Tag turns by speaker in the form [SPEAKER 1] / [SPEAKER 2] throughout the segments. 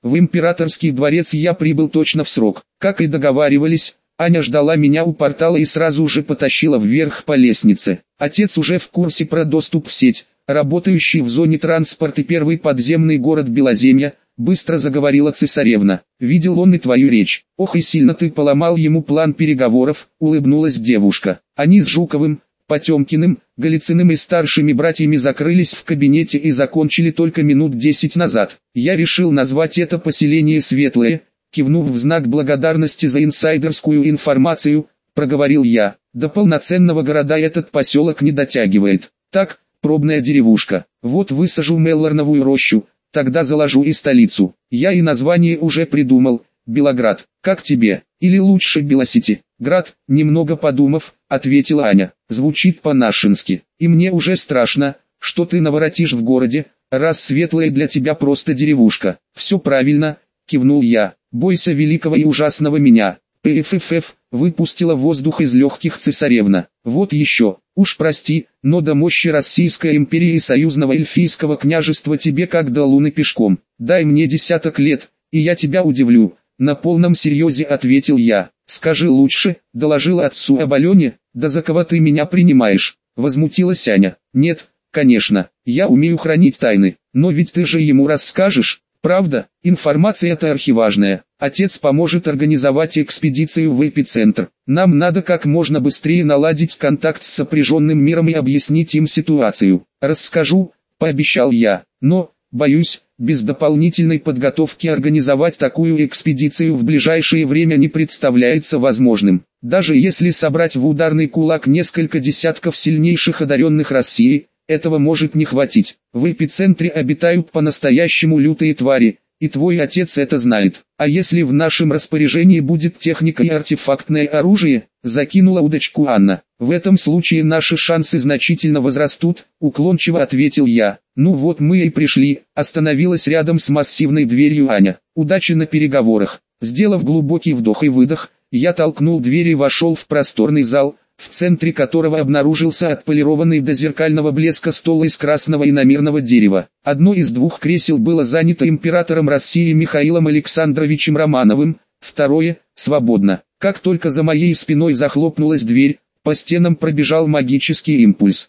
[SPEAKER 1] В императорский дворец я прибыл точно в срок. Как и договаривались, Аня ждала меня у портала и сразу же потащила вверх по лестнице. Отец уже в курсе про доступ в сеть, работающий в зоне транспорта первый подземный город Белоземья, быстро заговорила цесаревна. Видел он и твою речь. Ох и сильно ты поломал ему план переговоров, улыбнулась девушка. Они с Жуковым, Потемкиным, Голицыным и старшими братьями закрылись в кабинете и закончили только минут 10 назад. Я решил назвать это поселение Светлое, кивнув в знак благодарности за инсайдерскую информацию, проговорил я. До полноценного города этот поселок не дотягивает. Так, пробная деревушка. Вот высажу Меллорновую рощу, тогда заложу и столицу. Я и название уже придумал, Белоград. Как тебе? Или лучше Белосити? Град, немного подумав, ответила Аня. Звучит по-нашенски. И мне уже страшно, что ты наворотишь в городе, раз Светлое для тебя просто деревушка. Все правильно, кивнул я. Бойся великого и ужасного меня. ПФФ, выпустила воздух из легких цесаревна. Вот еще, уж прости, но до мощи Российской империи и союзного эльфийского княжества тебе как до луны пешком. Дай мне 10 лет, и я тебя удивлю. На полном серьезе ответил я. Скажи лучше, доложил отцу об Алене, да за кого ты меня принимаешь? Возмутилась Аня. Нет, конечно, я умею хранить тайны, но ведь ты же ему расскажешь. Правда, информация-то архиважная. Отец поможет организовать экспедицию в эпицентр. Нам надо как можно быстрее наладить контакт с сопряженным миром и объяснить им ситуацию. Расскажу, пообещал я, но, боюсь, без дополнительной подготовки организовать такую экспедицию в ближайшее время не представляется возможным. Даже если собрать в ударный кулак несколько десятков сильнейших одаренных России, этого может не хватить. В эпицентре обитают по-настоящему лютые твари, и твой отец это знает. А если в нашем распоряжении будет техника и артефактное оружие, закинула удочку Анна. В этом случае наши шансы значительно возрастут, уклончиво ответил я. Ну вот мы и пришли, остановилась рядом с массивной дверью Аня. Удачи на переговорах. Сделав глубокий вдох и выдох, я толкнул дверь и вошел в просторный зал, в центре которого обнаружился отполированный до зеркального блеска стол из красного иномерного дерева. Одно из двух кресел было занято императором России Михаилом Александровичем Романовым, второе – свободно. Как только за моей спиной захлопнулась дверь, по стенам пробежал магический импульс.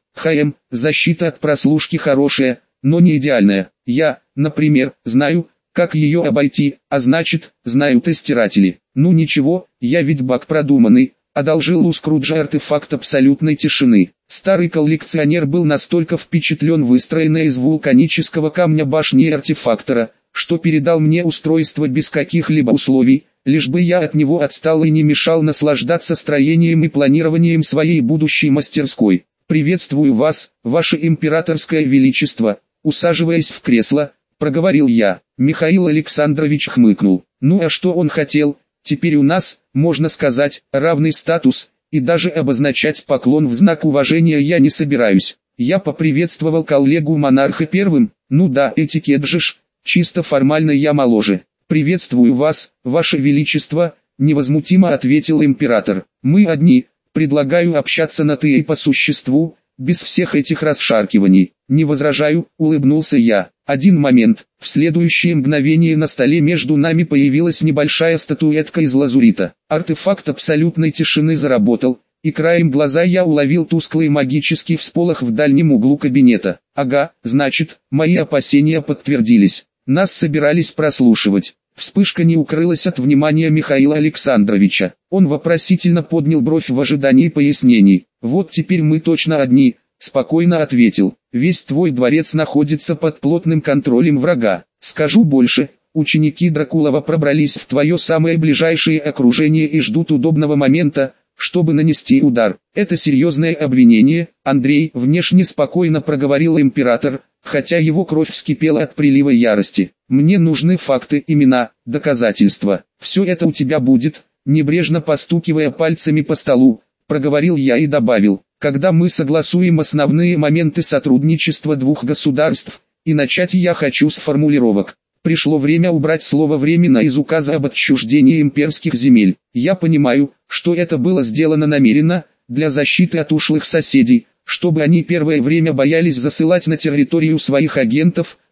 [SPEAKER 1] Защита от прослушки хорошая, но не идеальная. Я, например, знаю, как ее обойти, а значит, знают и стиратели. Ну ничего, я ведь баг продуманный. Одолжил у Скруджа артефакт абсолютной тишины. Старый коллекционер был настолько впечатлен выстроенной из вулканического камня башней артефактора, что передал мне устройство без каких-либо условий, лишь бы я от него отстал и не мешал наслаждаться строением и планированием своей будущей мастерской. «Приветствую вас, ваше императорское величество», усаживаясь в кресло, проговорил я. Михаил Александрович хмыкнул. Ну а что он хотел? Теперь у нас, можно сказать, равный статус, и даже обозначать поклон в знак уважения я не собираюсь. Я поприветствовал коллегу-монарха первым, ну да, этикет же ж, чисто формально я моложе. «Приветствую вас, ваше величество», невозмутимо ответил император. «Мы одни, предлагаю общаться на «ты» и по существу, без всех этих расшаркиваний». «Не возражаю», улыбнулся я. Один момент. В следующее мгновение на столе между нами появилась небольшая статуэтка из лазурита. Артефакт абсолютной тишины заработал, и краем глаза я уловил тусклый магический всполох в дальнем углу кабинета. Ага, значит, мои опасения подтвердились. Нас собирались прослушивать. Вспышка не укрылась от внимания Михаила Александровича. Он вопросительно поднял бровь в ожидании пояснений. «Вот теперь мы точно одни», — спокойно ответил. «Весь твой дворец находится под плотным контролем врага. Скажу больше, ученики Дракулова пробрались в твое самое ближайшее окружение и ждут удобного момента, чтобы нанести удар. Это серьезное обвинение, Андрей», — внешне спокойно проговорил император, хотя его кровь вскипела от прилива ярости. «Мне нужны факты, имена, доказательства. Все это у тебя будет», — небрежно постукивая пальцами по столу, проговорил я и добавил. «Когда мы согласуем основные моменты сотрудничества двух государств, и начать я хочу с формулировок. Пришло время убрать слово «временно» из указа об отчуждении имперских земель. Я понимаю, что это было сделано намеренно, для защиты от ушлых соседей, чтобы они первое время боялись засылать на территорию своих агентов,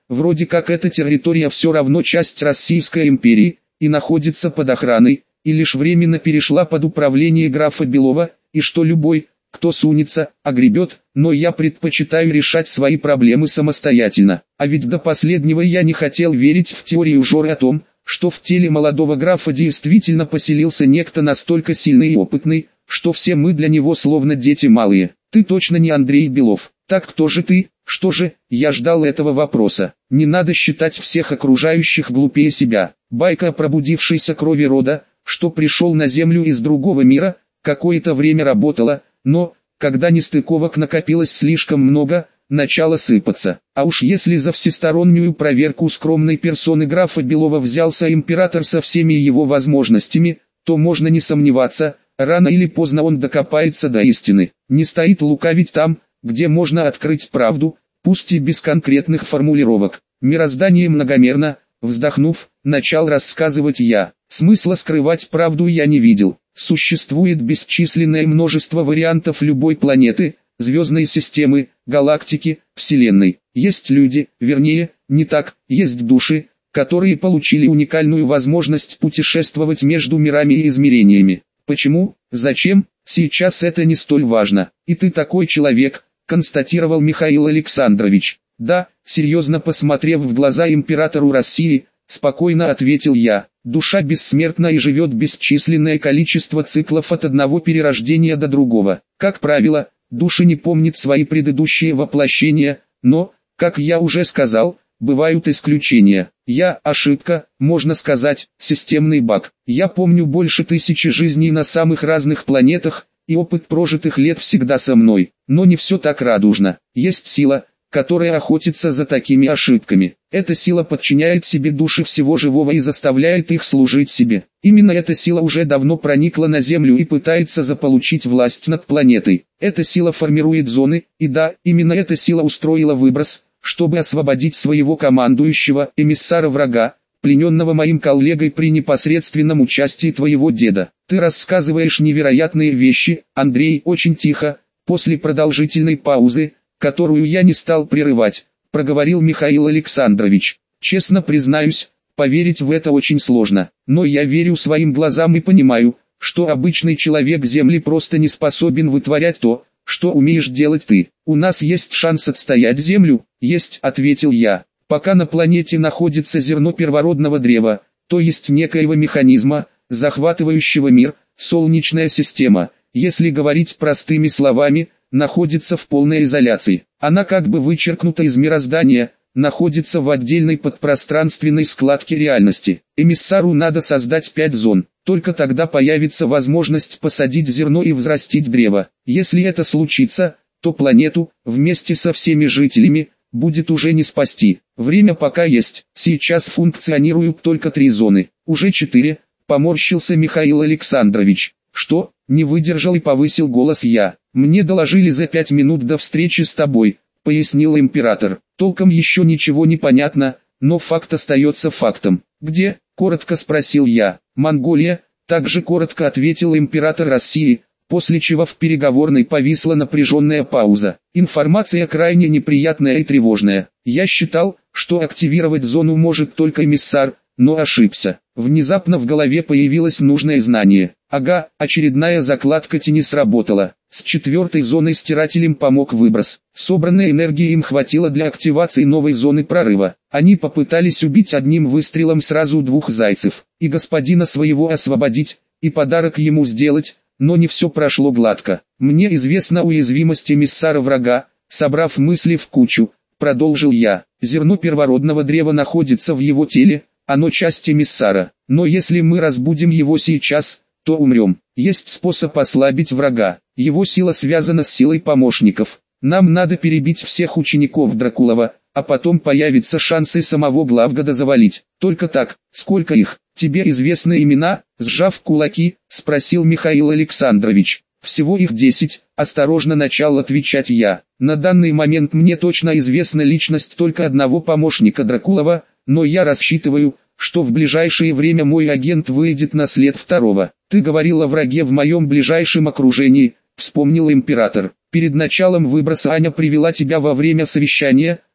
[SPEAKER 1] вроде как эта территория все равно часть Российской империи, и находится под охраной, и лишь временно перешла под управление графа Белова, и что любой, кто сунется, огребет, но я предпочитаю решать свои проблемы самостоятельно. А ведь до последнего я не хотел верить в теорию Жоры о том, что в теле молодого графа действительно поселился некто настолько сильный и опытный, что все мы для него словно дети малые. Ты точно не Андрей Белов. Так кто же ты? Что же? Я ждал этого вопроса. Не надо считать всех окружающих глупее себя. Байка о пробудившейся крови рода, что пришел на землю из другого мира, какое-то время работала, но, когда нестыковок накопилось слишком много, начало сыпаться. А уж если за всестороннюю проверку скромной персоны графа Белова взялся император со всеми его возможностями, то можно не сомневаться, рано или поздно он докопается до истины. Не стоит лукавить там, где можно открыть правду, пусть и без конкретных формулировок. Мироздание многомерно, вздохнув, начал рассказывать я. Смысла скрывать правду я не видел. Существует бесчисленное множество вариантов любой планеты, звездной системы, галактики, вселенной. Есть люди, вернее, не так, есть души, которые получили уникальную возможность путешествовать между мирами и измерениями. Почему, зачем, сейчас это не столь важно. И ты такой человек, констатировал Михаил Александрович. Да, серьезно посмотрев в глаза императору России, спокойно ответил я. Душа бессмертна и живет бесчисленное количество циклов от одного перерождения до другого. Как правило, души не помнят свои предыдущие воплощения, но, как я уже сказал, бывают исключения. Я ошибка, можно сказать, системный баг. Я помню больше 1000 жизней на самых разных планетах, и опыт прожитых лет всегда со мной. Но не все так радужно. Есть сила, которая охотится за такими ошибками. Эта сила подчиняет себе души всего живого и заставляет их служить себе. Именно эта сила уже давно проникла на Землю и пытается заполучить власть над планетой. Эта сила формирует зоны, и да, именно эта сила устроила выброс, чтобы освободить своего командующего, эмиссара врага, плененного моим коллегой при непосредственном участии твоего деда. Ты рассказываешь невероятные вещи, Андрей, очень тихо, после продолжительной паузы, которую я не стал прерывать, проговорил Михаил Александрович. Честно признаюсь, поверить в это очень сложно, но я верю своим глазам и понимаю, что обычный человек Земли просто не способен вытворять то, что умеешь делать ты. У нас есть шанс отстоять Землю? Есть, ответил я. Пока на планете находится зерно первородного древа, то есть некоего механизма, захватывающего мир, Солнечная система, если говорить простыми словами, находится в полной изоляции. Она как бы вычеркнута из мироздания, находится в отдельной подпространственной складке реальности. Эмиссару надо создать 5 зон, только тогда появится возможность посадить зерно и взрастить древо. Если это случится, то планету, вместе со всеми жителями, будет уже не спасти. Время пока есть, сейчас функционируют только 3 зоны, уже 4, поморщился Михаил Александрович. Что? Не выдержал и повысил голос я. Мне доложили за 5 минут до встречи с тобой, пояснил император. Толком еще ничего не понятно, но факт остается фактом. Где? Коротко спросил я. Монголия, также коротко ответил император России, после чего в переговорной повисла напряженная пауза. Информация крайне неприятная и тревожная. Я считал, что активировать зону может только эмиссар, но ошибся. Внезапно в голове появилось нужное знание. Ага, очередная закладка тени сработала. С 4-й зоной стирателем помог выброс. Собранной энергии им хватило для активации новой зоны прорыва. Они попытались убить одним выстрелом сразу 2 зайцев. И господина своего освободить, и подарок ему сделать, но не все прошло гладко. Мне известна уязвимость эмиссара врага, собрав мысли в кучу, продолжил я. Зерно первородного древа находится в его теле, оно часть эмиссара. Но если мы разбудим его сейчас, то умрем. Есть способ ослабить врага. Его сила связана с силой помощников. Нам надо перебить всех учеников Дракулова, а потом появятся шансы самого Главгода завалить. Только так. Сколько их? Тебе известны имена? Сжав кулаки, спросил Михаил Александрович. Всего их 10, осторожно начал отвечать я. На данный момент мне точно известна личность только одного помощника Дракулова, но я рассчитываю, что в ближайшее время мой агент выйдет на след второго. Ты говорил о враге в моем ближайшем окружении, вспомнил император. Перед началом выброса Аня привела тебя во время совещания,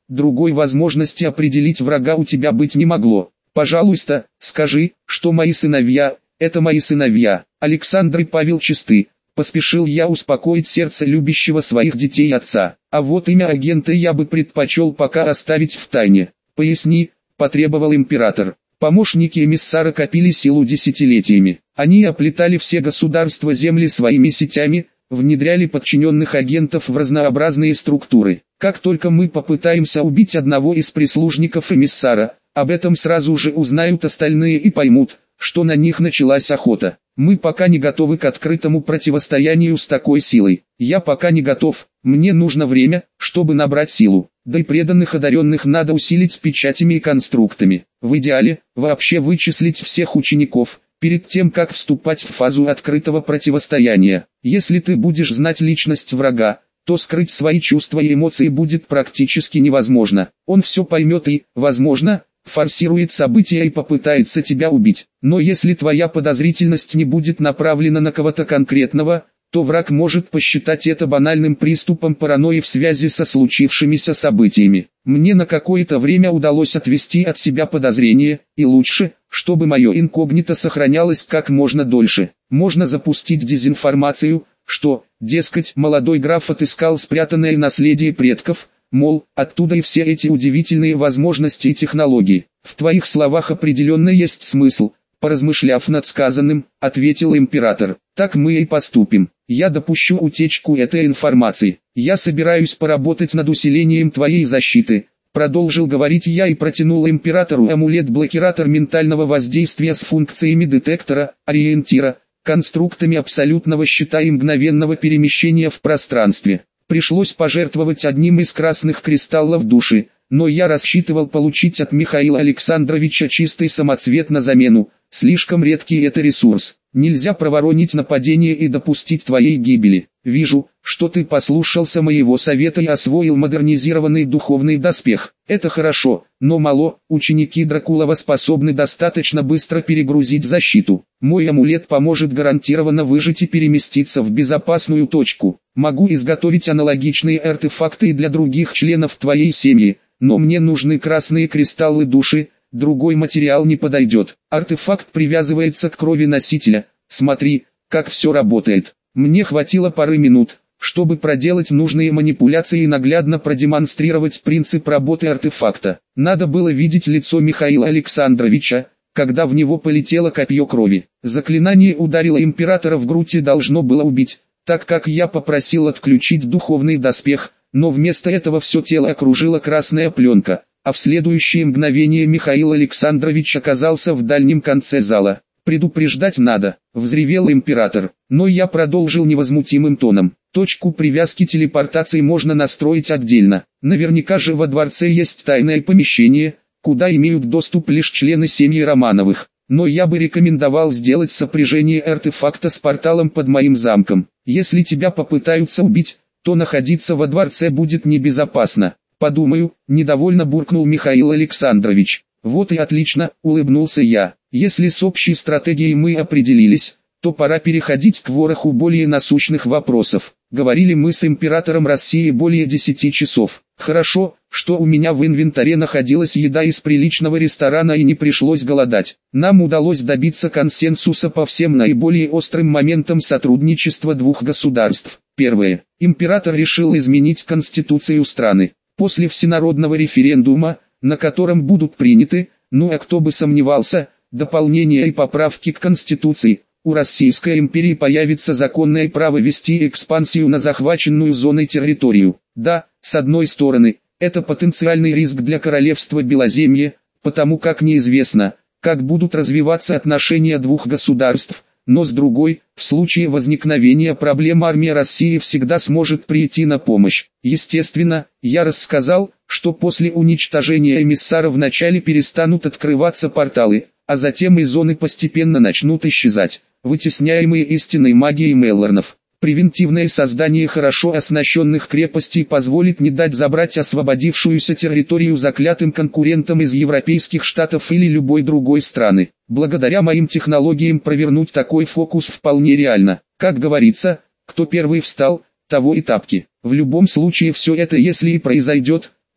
[SPEAKER 1] другой возможности определить врага у тебя быть не могло. Пожалуйста, скажи, что мои сыновья – это мои сыновья. Александр и Павел чисты. Поспешил я успокоить сердце любящего своих детей отца. А вот имя агента я бы предпочел пока оставить в тайне. Поясни, потребовал император. Помощники эмиссара копили силу десятилетиями. Они оплетали все государства земли своими сетями, внедряли подчиненных агентов в разнообразные структуры. Как только мы попытаемся убить одного из прислужников эмиссара, об этом сразу же узнают остальные и поймут, что на них началась охота. Мы пока не готовы к открытому противостоянию с такой силой. Я пока не готов, мне нужно время, чтобы набрать силу. Да и преданных одаренных надо усилить печатями и конструктами. В идеале, вообще вычислить всех учеников, перед тем как вступать в фазу открытого противостояния. Если ты будешь знать личность врага, то скрыть свои чувства и эмоции будет практически невозможно. Он все поймет и, возможно, форсирует события и попытается тебя убить. Но если твоя подозрительность не будет направлена на кого-то конкретного, то враг может посчитать это банальным приступом паранойи в связи со случившимися событиями. Мне на какое-то время удалось отвести от себя подозрения, и лучше, чтобы мое инкогнито сохранялось как можно дольше. Можно запустить дезинформацию, что, дескать, молодой граф отыскал спрятанное наследие предков, мол, оттуда и все эти удивительные возможности и технологии. В твоих словах определенно есть смысл, поразмышляв над сказанным, ответил император. Так мы и поступим. Я допущу утечку этой информации. Я собираюсь поработать над усилением твоей защиты. Продолжил говорить я и протянул императору амулет-блокиратор ментального воздействия с функциями детектора, ориентира, конструктами абсолютного щита и мгновенного перемещения в пространстве. Пришлось пожертвовать одним из красных кристаллов души, но я рассчитывал получить от Михаила Александровича чистый самоцвет на замену. Слишком редкий это ресурс. Нельзя проворонить нападение и допустить твоей гибели. Вижу, что ты послушался моего совета и освоил модернизированный духовный доспех. Это хорошо, но мало. Ученики Дракулова способны достаточно быстро перегрузить защиту. Мой амулет поможет гарантированно выжить и переместиться в безопасную точку. Могу изготовить аналогичные артефакты и для других членов твоей семьи, но мне нужны красные кристаллы души. Другой материал не подойдет. Артефакт привязывается к крови носителя. Смотри, как все работает. Мне хватило пары минут, чтобы проделать нужные манипуляции и наглядно продемонстрировать принцип работы артефакта. Надо было видеть лицо Михаила Александровича, когда в него полетело копье крови. Заклинание ударило императора в грудь и должно было убить, так как я попросил отключить духовный доспех, но вместо этого все тело окружила красная пленка. А в следующее мгновение Михаил Александрович оказался в дальнем конце зала. «Предупреждать надо», — взревел император, но я продолжил невозмутимым тоном. «Точку привязки телепортации можно настроить отдельно. Наверняка же во дворце есть тайное помещение, куда имеют доступ лишь члены семьи Романовых. Но я бы рекомендовал сделать сопряжение артефакта с порталом под моим замком. Если тебя попытаются убить, то находиться во дворце будет небезопасно». «Подумаю», — недовольно буркнул Михаил Александрович. «Вот и отлично», — улыбнулся я. «Если с общей стратегией мы определились, то пора переходить к вороху более насущных вопросов. Говорили мы с императором России более 10 часов. Хорошо, что у меня в инвентаре находилась еда из приличного ресторана и не пришлось голодать. Нам удалось добиться консенсуса по всем наиболее острым моментам сотрудничества двух государств. Первое. Император решил изменить конституцию страны. После всенародного референдума, на котором будут приняты, ну а кто бы сомневался, дополнения и поправки к Конституции, у Российской империи появится законное право вести экспансию на захваченную зоной территорию. Да, с одной стороны, это потенциальный риск для королевства Белоземье, потому как неизвестно, как будут развиваться отношения двух государств, но с другой, в случае возникновения проблем армия России всегда сможет прийти на помощь. Естественно, я рассказал, что после уничтожения эмиссара вначале перестанут открываться порталы, а затем и зоны постепенно начнут исчезать, вытесняемые истинной магией Меллорнов. Превентивное создание хорошо оснащенных крепостей позволит не дать забрать освободившуюся территорию заклятым конкурентам из европейских штатов или любой другой страны. Благодаря моим технологиям провернуть такой фокус вполне реально. Как говорится, кто первый встал, того и тапки. В любом случае все это если и произойдет,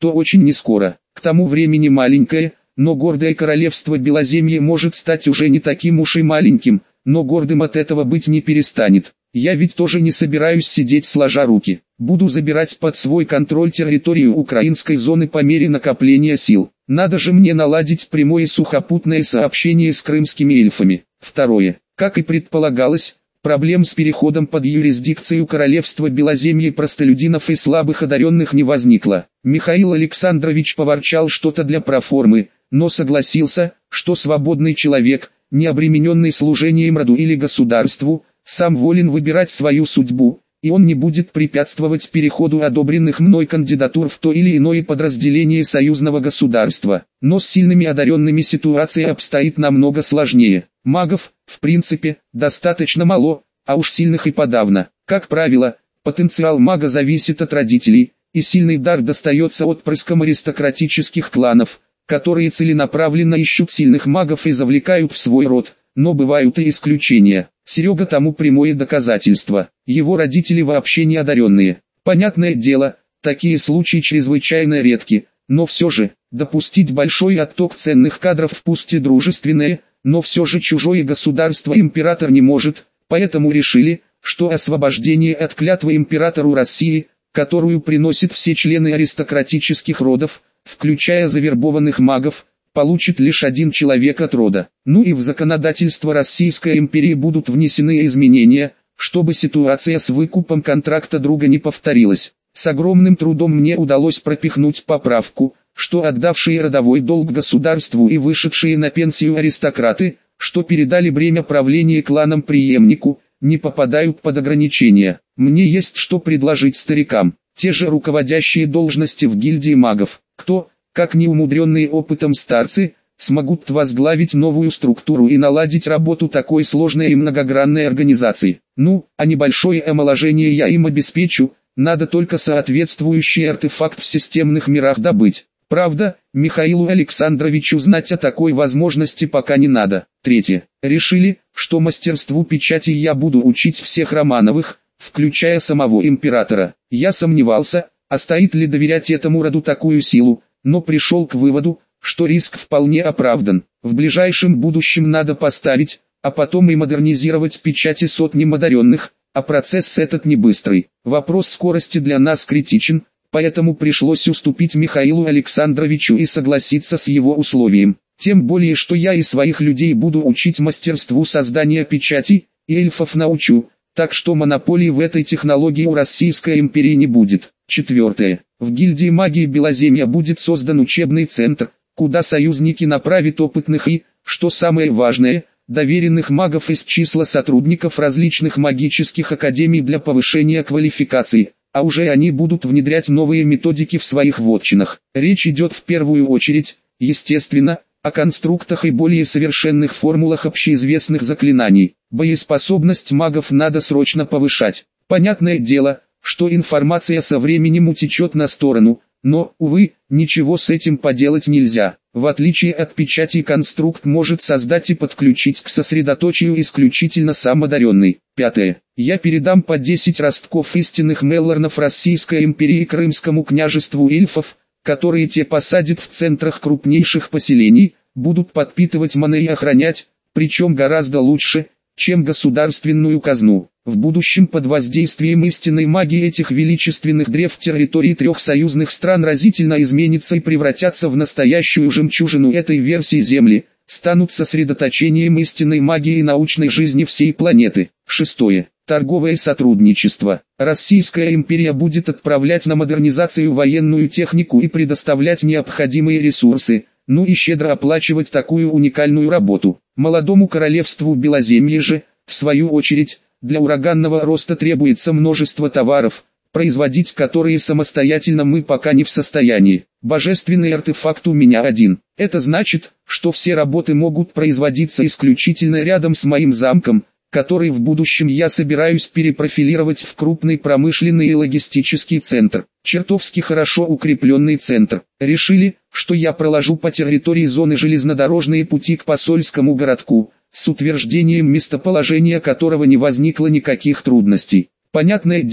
[SPEAKER 1] то очень нескоро. К тому времени маленькое, но гордое королевство Белоземье может стать уже не таким уж и маленьким, но гордым от этого быть не перестанет. Я ведь тоже не собираюсь сидеть сложа руки. Буду забирать под свой контроль территорию украинской зоны по мере накопления сил. Надо же мне наладить прямое сухопутное сообщение с крымскими эльфами. Второе. Как и предполагалось, проблем с переходом под юрисдикцию королевства Белоземье простолюдинов и слабых одаренных не возникло. Михаил Александрович поворчал что-то для проформы, но согласился, что свободный человек, не обремененный служением роду или государству, сам волен выбирать свою судьбу, и он не будет препятствовать переходу одобренных мной кандидатур в то или иное подразделение союзного государства. Но с сильными одаренными ситуация обстоит намного сложнее. Магов, в принципе, достаточно мало, а уж сильных и подавно. Как правило, потенциал мага зависит от родителей, и сильный дар достается отпрыскам аристократических кланов, которые целенаправленно ищут сильных магов и завлекают в свой род. Но бывают и исключения. Серега тому прямое доказательство. Его родители вообще не одаренные. Понятное дело, такие случаи чрезвычайно редки, но все же, допустить большой отток ценных кадров в пусть и дружественное, но все же чужое государство император не может, поэтому решили, что освобождение от клятвы императору России, которую приносят все члены аристократических родов, включая завербованных магов, получит лишь один человек от рода. Ну и в законодательство Российской империи будут внесены изменения, чтобы ситуация с выкупом контракта друга не повторилась. С огромным трудом мне удалось пропихнуть поправку, что отдавшие родовой долг государству и вышедшие на пенсию аристократы, что передали бремя правления кланам преемнику, не попадают под ограничения. Мне есть что предложить старикам. Те же руководящие должности в гильдии магов. Кто, как неумудренные опытом старцы, смогут возглавить новую структуру и наладить работу такой сложной и многогранной организации. Ну, а небольшое омоложение я им обеспечу, надо только соответствующий артефакт в системных мирах добыть. Правда, Михаилу Александровичу знать о такой возможности пока не надо. Третье. Решили, что мастерству печати я буду учить всех Романовых, включая самого императора. Я сомневался, а стоит ли доверять этому роду такую силу, но пришел к выводу, что риск вполне оправдан. В ближайшем будущем надо поставить, а потом и модернизировать печати сотням одаренных, а процесс этот не быстрый. Вопрос скорости для нас критичен, поэтому пришлось уступить Михаилу Александровичу и согласиться с его условием. Тем более, что я и своих людей буду учить мастерству создания печати, и эльфов научу, так что монополии в этой технологии у Российской империи не будет. Четвертое. В гильдии магии Белоземья будет создан учебный центр, куда союзники направят опытных и, что самое важное, доверенных магов из числа сотрудников различных магических академий для повышения квалификации, а уже они будут внедрять новые методики в своих вотчинах. Речь идет в первую очередь, естественно, о конструктах и более совершенных формулах общеизвестных заклинаний. Боеспособность магов надо срочно повышать. Понятное дело, что информация со временем утечет на сторону, но, увы, ничего с этим поделать нельзя. В отличие от печати, конструкт может создать и подключить к сосредоточию исключительно сам одаренный. Пятое. Я передам по 10 ростков истинных Меллорнов Российской империи и Крымскому княжеству эльфов, которые те посадят в центрах крупнейших поселений, будут подпитывать маны и охранять, причем гораздо лучше, чем государственную казну. В будущем под воздействием истинной магии этих величественных древ территории трех союзных стран разительно изменится и превратятся в настоящую жемчужину этой версии Земли, станут сосредоточением истинной магии и научной жизни всей планеты. Шестое. Торговое сотрудничество. Российская империя будет отправлять на модернизацию военную технику и предоставлять необходимые ресурсы, ну и щедро оплачивать такую уникальную работу. Молодому королевству Белоземье же, в свою очередь, для ураганного роста требуется множество товаров, производить которые самостоятельно мы пока не в состоянии. Божественный артефакт у меня один. Это значит, что все работы могут производиться исключительно рядом с моим замком, который в будущем я собираюсь перепрофилировать в крупный промышленный и логистический центр. Чертовски хорошо укрепленный центр. Решили, что я проложу по территории зоны железнодорожные пути к посольскому городку, с утверждением местоположения которого не возникло никаких трудностей. Понятное дело,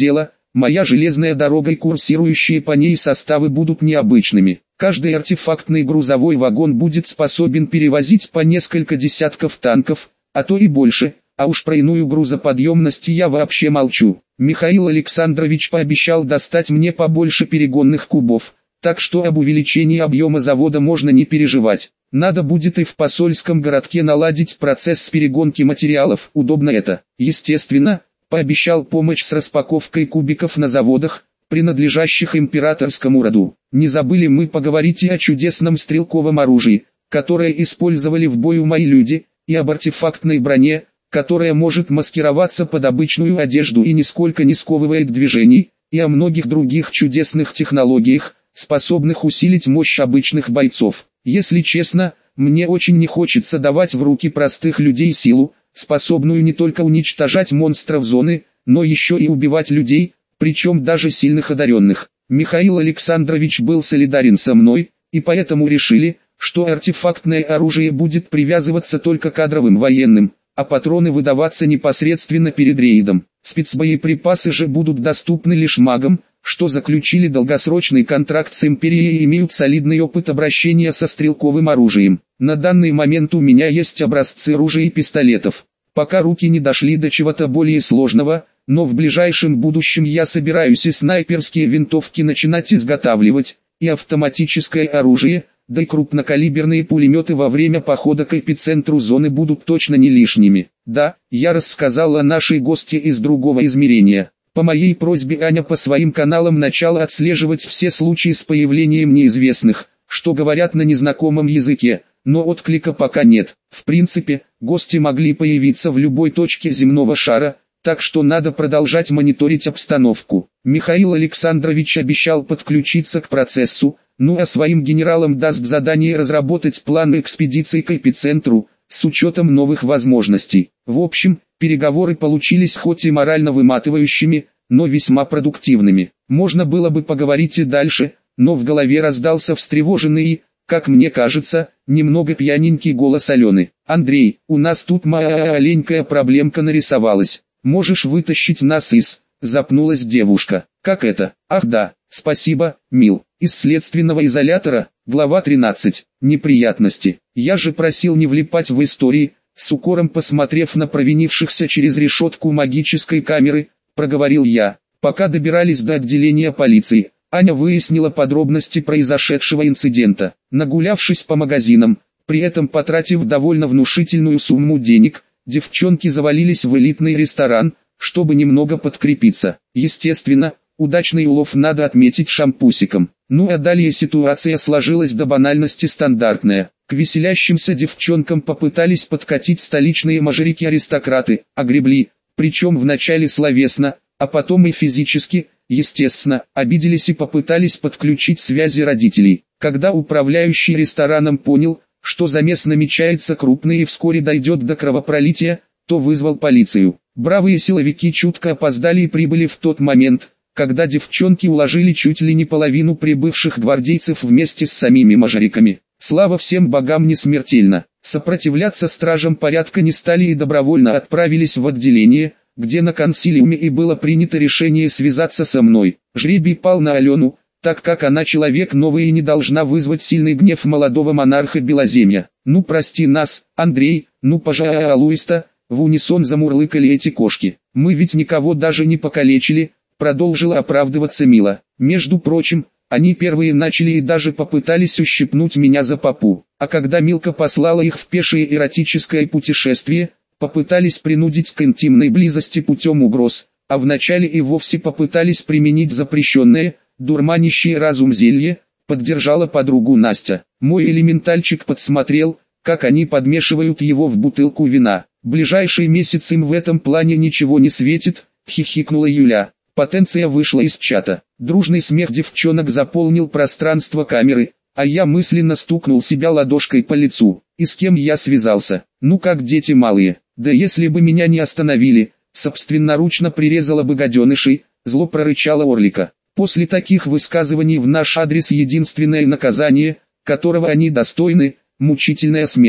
[SPEAKER 1] моя железная дорога и курсирующие по ней составы будут необычными. Каждый артефактный грузовой вагон будет способен перевозить по несколько десятков танков, а то и больше, а уж про иную грузоподъемность я вообще молчу. Михаил Александрович пообещал достать мне побольше перегонных кубов, так что об увеличении объема завода можно не переживать. Надо будет и в посольском городке наладить процесс перегонки материалов, удобно это. Естественно, пообещал помощь с распаковкой кубиков на заводах, принадлежащих императорскому роду. Не забыли мы поговорить и о чудесном стрелковом оружии, которое использовали в бою мои люди, и об артефактной броне, которая может маскироваться под обычную одежду и нисколько не сковывает движений, и о многих других чудесных технологиях, способных усилить мощь обычных бойцов. Если честно, мне очень не хочется давать в руки простых людей силу, способную не только уничтожать монстров зоны, но еще и убивать людей, причем даже сильных одаренных. Михаил Александрович был солидарен со мной, и поэтому решили, что артефактное оружие будет привязываться только к кадровым военным, а патроны выдаваться непосредственно перед рейдом. Спецбоеприпасы же будут доступны лишь магам, что заключили долгосрочный контракт с Империей и имеют солидный опыт обращения со стрелковым оружием. На данный момент у меня есть образцы ружей и пистолетов. Пока руки не дошли до чего-то более сложного, но в ближайшем будущем я собираюсь и снайперские винтовки начинать изготавливать, и автоматическое оружие, да и крупнокалиберные пулеметы во время похода к эпицентру зоны будут точно не лишними. Да, я рассказал о нашей гости из другого измерения. По моей просьбе Аня по своим каналам начала отслеживать все случаи с появлением неизвестных, что говорят на незнакомом языке, но отклика пока нет. В принципе, гости могли появиться в любой точке земного шара, так что надо продолжать мониторить обстановку. Михаил Александрович обещал подключиться к процессу, ну а своим генералам даст задание разработать план экспедиции к эпицентру, с учетом новых возможностей. В общем, переговоры получились хоть и морально выматывающими, но весьма продуктивными. Можно было бы поговорить и дальше, но в голове раздался встревоженный и, как мне кажется, немного пьяненький голос Алены. «Андрей, у нас тут маленькая проблемка нарисовалась. Можешь вытащить нас из...» Запнулась девушка. «Как это? Ах да, спасибо, мил. Из следственного изолятора, глава 13. Неприятности. Я же просил не влипать в истории», с укором посмотрев на провинившихся через решетку магической камеры, проговорил я. Пока добирались до отделения полиции, Аня выяснила подробности произошедшего инцидента. Нагулявшись по магазинам, при этом потратив довольно внушительную сумму денег, девчонки завалились в элитный ресторан, чтобы немного подкрепиться. Естественно, удачный улов надо отметить шампусиком. Ну а далее ситуация сложилась до банальности стандартная. К веселящимся девчонкам попытались подкатить столичные мажорики-аристократы, огребли, причем вначале словесно, а потом и физически, естественно, обиделись и попытались подключить связи родителей. Когда управляющий рестораном понял, что замес намечается крупный и вскоре дойдет до кровопролития, то вызвал полицию. Бравые силовики чутко опоздали и прибыли в тот момент, когда девчонки уложили чуть ли не половину прибывших гвардейцев вместе с самими мажориками. Слава всем богам, не смертельно. Сопротивляться стражам порядка не стали и добровольно отправились в отделение, где на консилиуме и было принято решение связаться со мной. Жребий пал на Алену, так как она человек новый и не должна вызвать сильный гнев молодого монарха Белоземья. «Ну прости нас, Андрей, ну пожалуйста», в унисон замурлыкали эти кошки. «Мы ведь никого даже не покалечили», продолжила оправдываться Мила. «Между прочим, они первые начали и даже попытались ущипнуть меня за попу. А когда Милка послала их в пешее эротическое путешествие, попытались принудить к интимной близости путем угроз, а вначале и вовсе попытались применить запрещенное, дурманящее разум зелье», поддержала подругу Настя. «Мой элементальчик подсмотрел, как они подмешивают его в бутылку вина. Ближайший месяц им в этом плане ничего не светит», хихикнула Юля. Потенция вышла из чата. Дружный смех девчонок заполнил пространство камеры, а я мысленно стукнул себя ладошкой по лицу. И с кем я связался? Ну как дети малые. Да если бы меня не остановили, собственноручно прирезала бы гаденышей, зло прорычала Орлика. После таких высказываний в наш адрес единственное наказание, которого они достойны, мучительная смерть.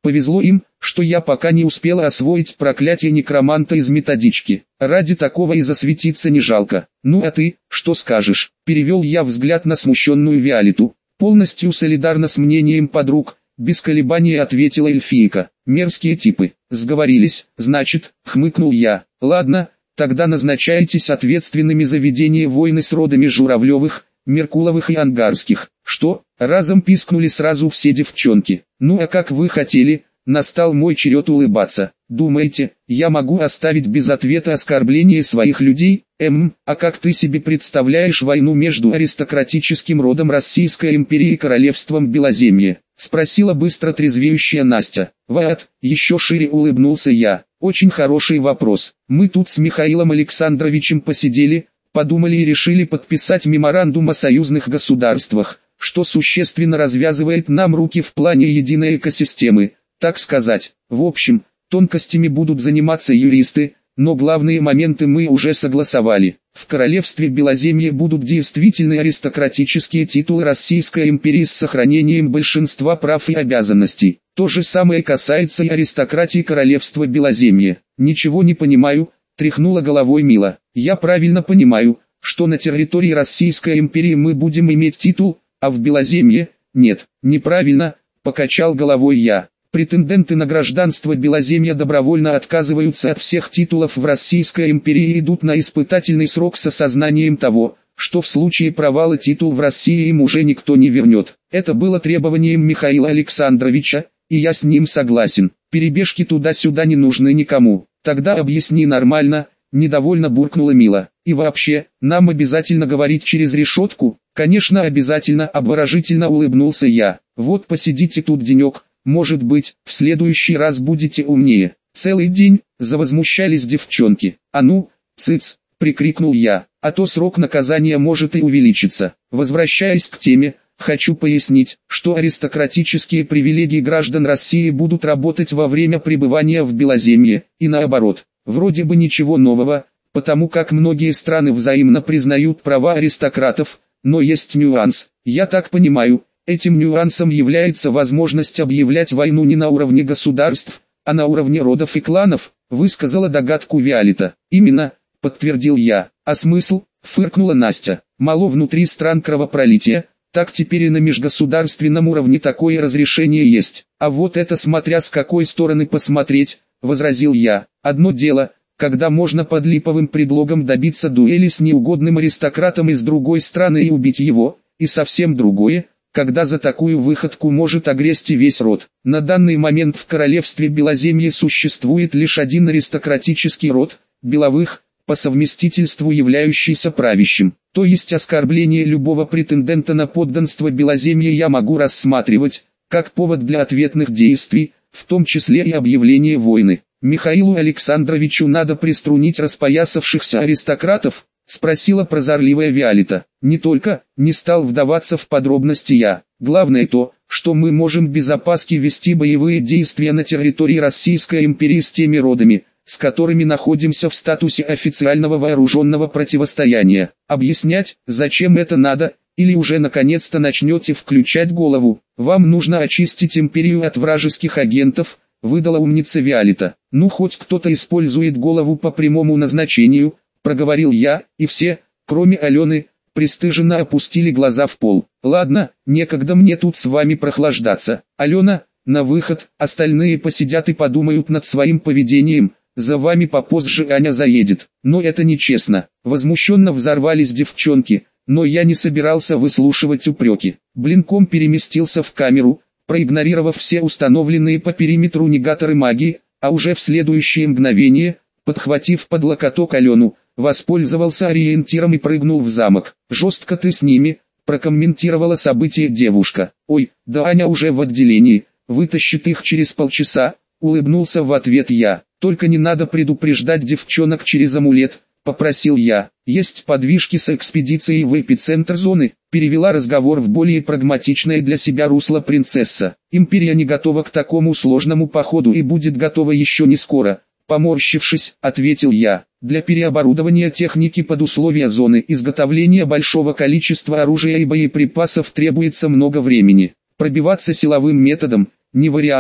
[SPEAKER 1] Повезло им, что я пока не успела освоить проклятие некроманта из методички. Ради такого и засветиться не жалко. Ну а ты, что скажешь? Перевел я взгляд на смущенную Виолетту. Полностью солидарна с мнением подруг, без колебаний ответила эльфийка. Мерзкие типы. Сговорились, значит, хмыкнул я. Ладно, тогда назначайтесь ответственными за ведение войны с родами Журавлевых, Меркуловых и Ангарских. Что? Разом пискнули сразу все девчонки. Ну а как вы хотели? Настал мой черед улыбаться. Думаете, я могу оставить без ответа оскорбление своих людей? А как ты себе представляешь войну между аристократическим родом Российской империи и королевством Белоземье? Спросила быстро трезвеющая Настя. Вот, еще шире улыбнулся я. Очень хороший вопрос. Мы тут с Михаилом Александровичем посидели, подумали и решили подписать меморандум о союзных государствах, что существенно развязывает нам руки в плане единой экосистемы, так сказать. В общем, тонкостями будут заниматься юристы, но главные моменты мы уже согласовали. В королевстве Белоземье будут действительно аристократические титулы Российской империи с сохранением большинства прав и обязанностей. То же самое касается и аристократии королевства Белоземье. Ничего не понимаю, тряхнула головой Мила. Я правильно понимаю, что на территории Российской империи мы будем иметь титул, а в Белоземье – нет. Неправильно, покачал головой я. Претенденты на гражданство Белоземья добровольно отказываются от всех титулов в Российской империи и идут на испытательный срок с осознанием того, что в случае провала титул в России им уже никто не вернет. Это было требованием Михаила Александровича, и я с ним согласен. Перебежки туда-сюда не нужны никому. Тогда объясни нормально, недовольно буркнула Мила. И вообще, нам обязательно говорить через решетку? Конечно обязательно, обворожительно улыбнулся я. Вот посидите тут денек. Может быть, в следующий раз будете умнее. Целый день, завозмущались девчонки. А ну, цыц, прикрикнул я, а то срок наказания может и увеличиться. Возвращаясь к теме, хочу пояснить, что аристократические привилегии граждан России будут работать во время пребывания в Белоземье, и наоборот. Вроде бы ничего нового, потому как многие страны взаимно признают права аристократов, но есть нюанс, я так понимаю. Этим нюансом является возможность объявлять войну не на уровне государств, а на уровне родов и кланов, высказала догадку Виолетта. Именно, подтвердил я. А смысл? Фыркнула Настя. Мало внутри стран кровопролития, так теперь и на межгосударственном уровне такое разрешение есть. А вот это смотря с какой стороны посмотреть, возразил я. Одно дело, когда можно под липовым предлогом добиться дуэли с неугодным аристократом из другой страны и убить его, и совсем другое, когда за такую выходку может огрести весь род. На данный момент в королевстве Белоземье существует лишь один аристократический род, Беловых, по совместительству являющийся правящим. То есть оскорбление любого претендента на подданство Белоземья я могу рассматривать, как повод для ответных действий, в том числе и объявление войны. Михаилу Александровичу надо приструнить распоясавшихся аристократов, спросила прозорливая Виолетта. Не только, не стал вдаваться в подробности я. Главное то, что мы можем без опаски вести боевые действия на территории Российской империи с теми родами, с которыми находимся в статусе официального вооруженного противостояния. Объяснять, зачем это надо, или уже наконец-то начнете включать голову. Вам нужно очистить империю от вражеских агентов, выдала умница Виолетта. Ну хоть кто-то использует голову по прямому назначению, проговорил я, и все, кроме Алены, пристыженно опустили глаза в пол. Ладно, некогда мне тут с вами прохлаждаться. Алена, на выход, остальные посидят и подумают над своим поведением, за вами попозже Аня заедет. Но это нечестно. Возмущенно взорвались девчонки, но я не собирался выслушивать упреки. Блинком переместился в камеру, проигнорировав все установленные по периметру негаторы магии, а уже в следующее мгновение, подхватив под локоток Алену, воспользовался ориентиром и прыгнул в замок. «Жестко ты с ними», – прокомментировала событие девушка. «Ой, да Аня уже в отделении, вытащит их через полчаса», – улыбнулся в ответ я. «Только не надо предупреждать девчонок через амулет», – попросил я. «Есть подвижки с экспедицией в эпицентр зоны», – перевела разговор в более прагматичное для себя русло принцесса. «Империя не готова к такому сложному походу и будет готова еще не скоро», – поморщившись, ответил я. «Для переоборудования техники под условия зоны изготовления большого количества оружия и боеприпасов требуется много времени. Пробиваться силовым методом – не вариант»,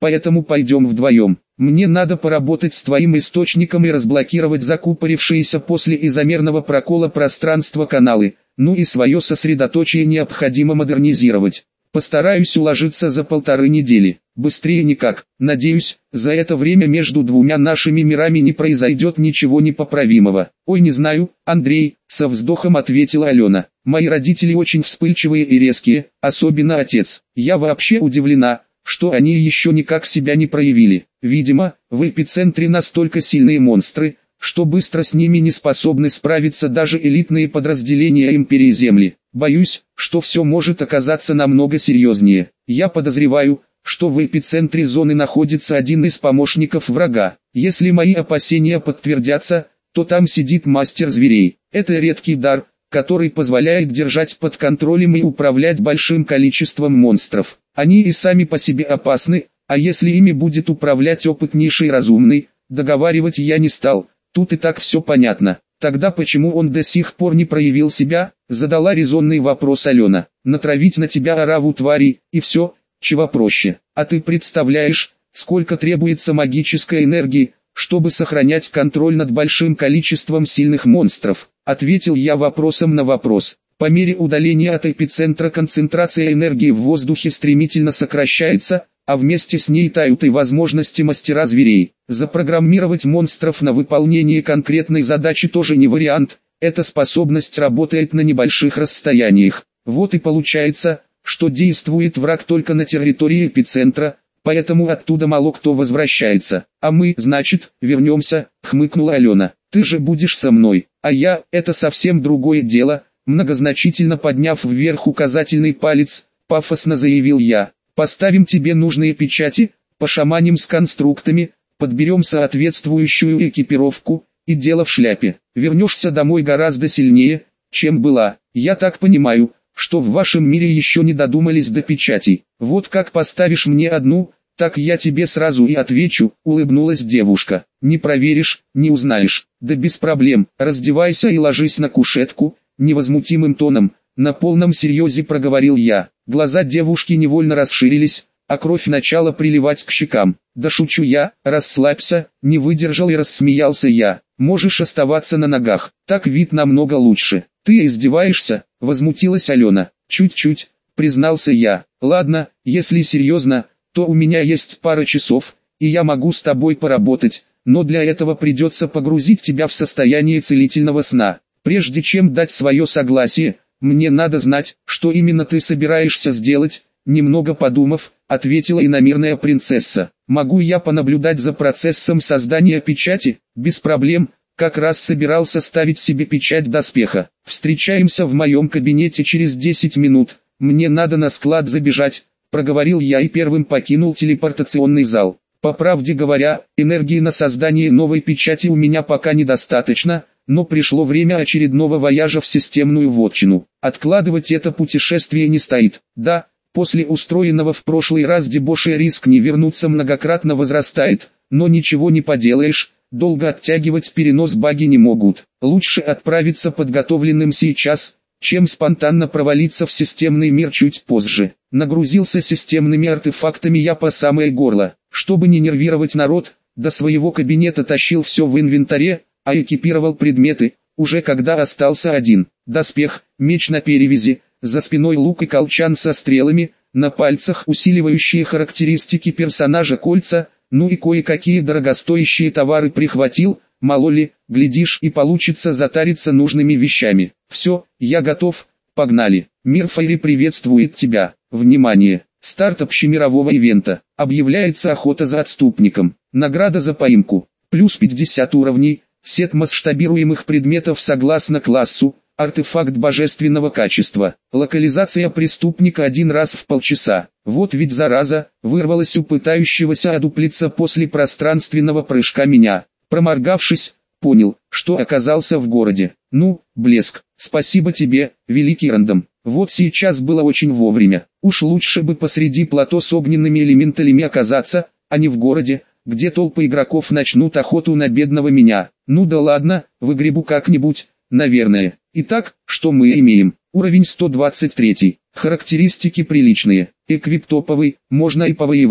[SPEAKER 1] поэтому пойдем вдвоем. Мне надо поработать с твоим источником и разблокировать закупорившиеся после изомерного прокола пространства каналы, ну и свое сосредоточие необходимо модернизировать. Постараюсь уложиться за 1,5 недели, быстрее никак. Надеюсь, за это время между двумя нашими мирами не произойдет ничего непоправимого. Ой, не знаю, Андрей, со вздохом ответила Алена. Мои родители очень вспыльчивые и резкие, особенно отец. Я вообще удивлена, что они еще никак себя не проявили. Видимо, в эпицентре настолько сильные монстры, что быстро с ними не способны справиться даже элитные подразделения Империи Земли. Боюсь, что все может оказаться намного серьезнее. Я подозреваю, что в эпицентре зоны находится один из помощников врага. Если мои опасения подтвердятся, то там сидит мастер зверей. Это редкий дар, который позволяет держать под контролем и управлять большим количеством монстров. Они и сами по себе опасны, а если ими будет управлять опытнейший разумный, договаривать я не стал. Тут и так все понятно. Тогда почему он до сих пор не проявил себя? Задала резонный вопрос Алена. Натравить на тебя ораву тварей, и все, чего проще. А ты представляешь, сколько требуется магической энергии, чтобы сохранять контроль над большим количеством сильных монстров? Ответил я вопросом на вопрос. По мере удаления от эпицентра концентрация энергии в воздухе стремительно сокращается, а вместе с ней тают и возможности мастера зверей. Запрограммировать монстров на выполнение конкретной задачи тоже не вариант, эта способность работает на небольших расстояниях. Вот и получается, что действует враг только на территории эпицентра, поэтому оттуда мало кто возвращается. А мы, значит, вернемся, хмыкнула Алена. Ты же будешь со мной, а я, это совсем другое дело, многозначительно подняв вверх указательный палец, пафосно заявил я. Поставим тебе нужные печати, пошаманим с конструктами, подберем соответствующую экипировку, и дело в шляпе. Вернешься домой гораздо сильнее, чем была. Я так понимаю, что в вашем мире еще не додумались до печатей. Вот как поставишь мне одну, так я тебе сразу и отвечу, улыбнулась девушка. Не проверишь, не узнаешь. Да без проблем, раздевайся и ложись на кушетку, невозмутимым тоном, на полном серьезе проговорил я. Глаза девушки невольно расширились, а кровь начала приливать к щекам. Да шучу я, расслабься, не выдержал и рассмеялся я. Можешь оставаться на ногах, так вид намного лучше. Ты издеваешься? Возмутилась Алена. Чуть-чуть, признался я. Ладно, если серьезно, то у меня есть пара часов, и я могу с тобой поработать, но для этого придется погрузить тебя в состояние целительного сна. Прежде чем дать свое согласие, мне надо знать, что именно ты собираешься сделать. Немного подумав, ответила иномирная принцесса. Могу я понаблюдать за процессом создания печати? Без проблем, как раз собирался ставить себе печать доспеха. Встречаемся в моем кабинете через 10 минут, мне надо на склад забежать, проговорил я и первым покинул телепортационный зал. По правде говоря, энергии на создание новой печати у меня пока недостаточно, но пришло время очередного вояжа в системную вотчину. Откладывать это путешествие не стоит. Да, после устроенного в прошлый раз дебоша риск не вернуться многократно возрастает, но ничего не поделаешь, долго оттягивать перенос баги не могут. Лучше отправиться подготовленным сейчас, чем спонтанно провалиться в системный мир чуть позже. Нагрузился системными артефактами я по самое горло. Чтобы не нервировать народ, до своего кабинета тащил все в инвентаре, а экипировал предметы, уже когда остался один. Доспех, меч на перевязи, за спиной лук и колчан со стрелами, на пальцах усиливающие характеристики персонажа кольца, ну и кое-какие дорогостоящие товары прихватил, мало ли, глядишь и получится затариться нужными вещами. Все, я готов, погнали. Мир Фейри приветствует тебя. Внимание! Старт общемирового ивента. Объявляется охота за отступником. Награда за поимку. Плюс 50 уровней. Сет масштабируемых предметов согласно классу. Артефакт божественного качества. Локализация преступника один раз в полчаса. Вот ведь зараза, вырвалась у пытающегося одуплиться после пространственного прыжка меня. Проморгавшись, понял, что оказался в городе. Ну, блеск, спасибо тебе, великий рандом. Вот сейчас было очень вовремя. Уж лучше бы посреди плато с огненными элементалями оказаться, а не в городе, где толпы игроков начнут охоту на бедного меня. Ну да ладно, выгребу как-нибудь, наверное. Итак, что мы имеем? Уровень 123. Характеристики приличные. Эквип топовый, можно и повоевать.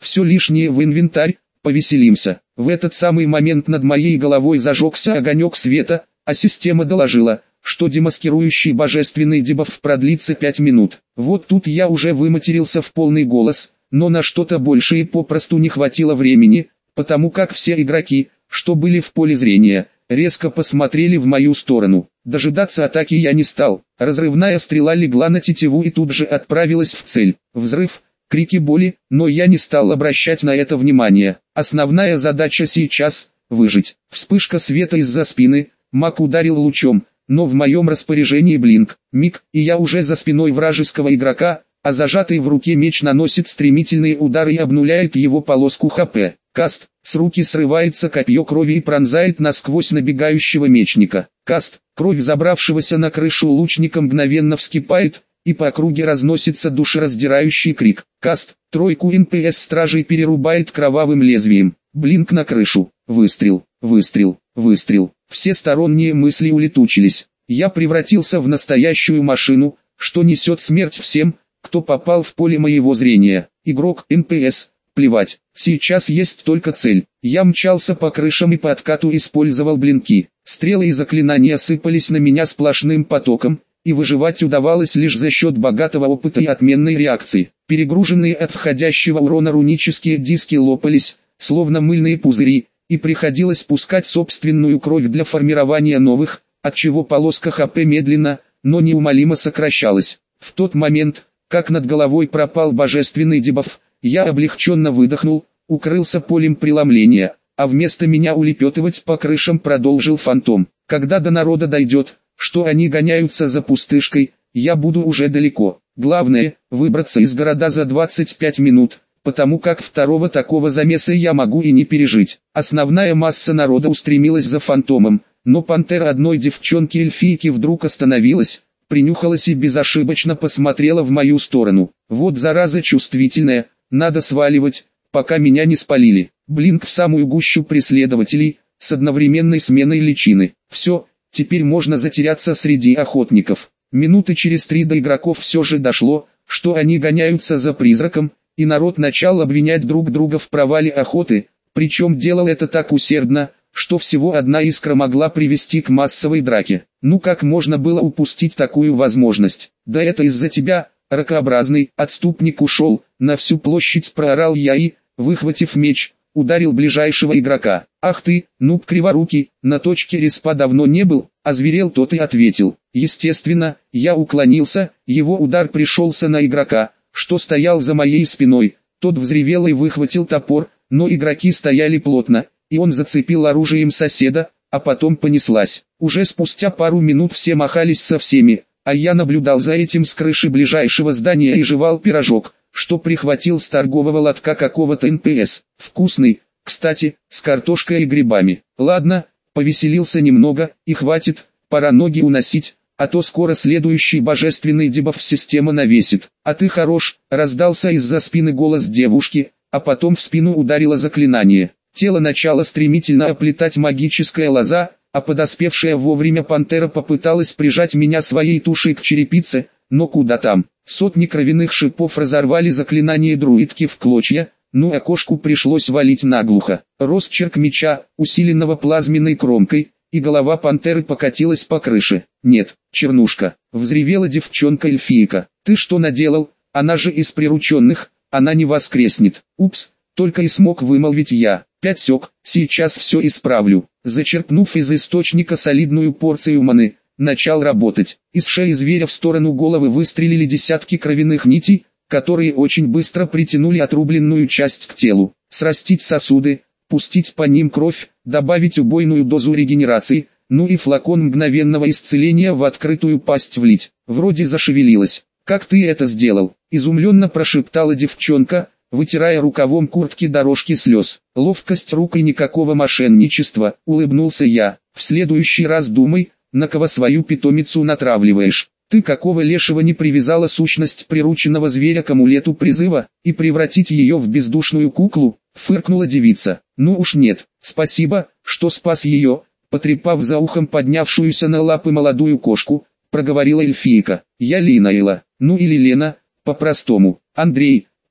[SPEAKER 1] все лишнее в инвентарь, повеселимся. В этот самый момент над моей головой зажегся огонек света, а система доложила, что демаскирующий божественный дебаф продлится 5 минут. Вот тут я уже выматерился в полный голос, но на что-то большее попросту не хватило времени, потому как все игроки, что были в поле зрения, резко посмотрели в мою сторону. Дожидаться атаки я не стал. Разрывная стрела легла на тетиву и тут же отправилась в цель. Взрыв, крики боли, но я не стал обращать на это внимание. Основная задача сейчас – выжить. Вспышка света из-за спины, маг ударил лучом, но в моем распоряжении блинк, миг, и я уже за спиной вражеского игрока, а зажатый в руке меч наносит стремительные удары и обнуляет его полоску ХП. Каст, с руки срывается копье крови и пронзает насквозь набегающего мечника. Каст, кровь забравшегося на крышу лучника мгновенно вскипает, и по округе разносится душераздирающий крик. Каст, тройку НПС стражей перерубает кровавым лезвием. Блинк на крышу. Выстрел, выстрел, выстрел. Все сторонние мысли улетучились. Я превратился в настоящую машину, что несет смерть всем, кто попал в поле моего зрения. Игрок, НПС, плевать, сейчас есть только цель. Я мчался по крышам и по откату использовал блинки. Стрелы и заклинания сыпались на меня сплошным потоком, и выживать удавалось лишь за счет богатого опыта и отменной реакции. Перегруженные от входящего урона рунические диски лопались, словно мыльные пузыри, и приходилось пускать собственную кровь для формирования новых, отчего полоска ХП медленно, но неумолимо сокращалась. В тот момент, как над головой пропал божественный дебаф, я облегченно выдохнул, укрылся полем преломления, а вместо меня улепетывать по крышам продолжил фантом. Когда до народа дойдет, что они гоняются за пустышкой, я буду уже далеко. Главное, выбраться из города за 25 минут, потому как второго такого замеса я могу и не пережить. Основная масса народа устремилась за фантомом, но пантера одной девчонки-эльфийки вдруг остановилась, принюхалась и безошибочно посмотрела в мою сторону. Вот зараза чувствительная, надо сваливать, пока меня не спалили. Блинк в самую гущу преследователей, с одновременной сменой личины. Все, теперь можно затеряться среди охотников. Минуты через 3 до игроков все же дошло, что они гоняются за призраком, и народ начал обвинять друг друга в провале охоты, причем делал это так усердно, что всего одна искра могла привести к массовой драке. Ну как можно было упустить такую возможность? Да это из-за тебя, ракообразный, отступник ушел, на всю площадь проорал я и, выхватив меч, ударил ближайшего игрока. Ах ты, нуб криворукий, на точке респа давно не был, озверел тот и ответил. Естественно, я уклонился, его удар пришелся на игрока, что стоял за моей спиной, тот взревел и выхватил топор, но игроки стояли плотно, и он зацепил оружием соседа, а потом понеслась. Уже спустя пару минут все махались со всеми, а я наблюдал за этим с крыши ближайшего здания и жевал пирожок, что прихватил с торгового лотка какого-то НПС. Вкусный, кстати, с картошкой и грибами. Ладно, повеселился немного, и хватит, пора ноги уносить, а то скоро следующий божественный дебаф система навесит. А ты хорош, раздался из-за спины голос девушки, а потом в спину ударило заклинание. Тело начало стремительно оплетать магическая лоза, а подоспевшая вовремя пантера попыталась прижать меня своей тушей к черепице, но куда там. Сотни кровяных шипов разорвали заклинание друидки в клочья, ну а кошку пришлось валить наглухо. Росчерк меча, усиленного плазменной кромкой, и голова пантеры покатилась по крыше. «Нет, чернушка!» — взревела девчонка-эльфийка. «Ты что наделал? Она же из прирученных, она не воскреснет!» «Упс!» — только и смог вымолвить я. «Пять сек, сейчас все исправлю». Зачерпнув из источника солидную порцию маны, начал работать. Из шеи зверя в сторону головы выстрелили десятки кровяных нитей, которые очень быстро притянули отрубленную часть к телу. Срастить сосуды, пустить по ним кровь, добавить убойную дозу регенерации, ну и флакон мгновенного исцеления в открытую пасть влить. Вроде зашевелилась. «Как ты это сделал?» — изумленно прошептала девчонка, вытирая рукавом куртки дорожки слез. «Ловкость рук и никакого мошенничества», — улыбнулся я. «В следующий раз думай, на кого свою питомицу натравливаешь. Ты какого лешего не привязала сущность прирученного зверя к амулету призыва, и превратить ее в бездушную куклу?» — фыркнула девица. «Ну уж нет, спасибо, что спас ее», — потрепав за ухом поднявшуюся на лапы молодую кошку, проговорила эльфийка. «Я Линаэла, ну или Лена, по-простому. Андрей,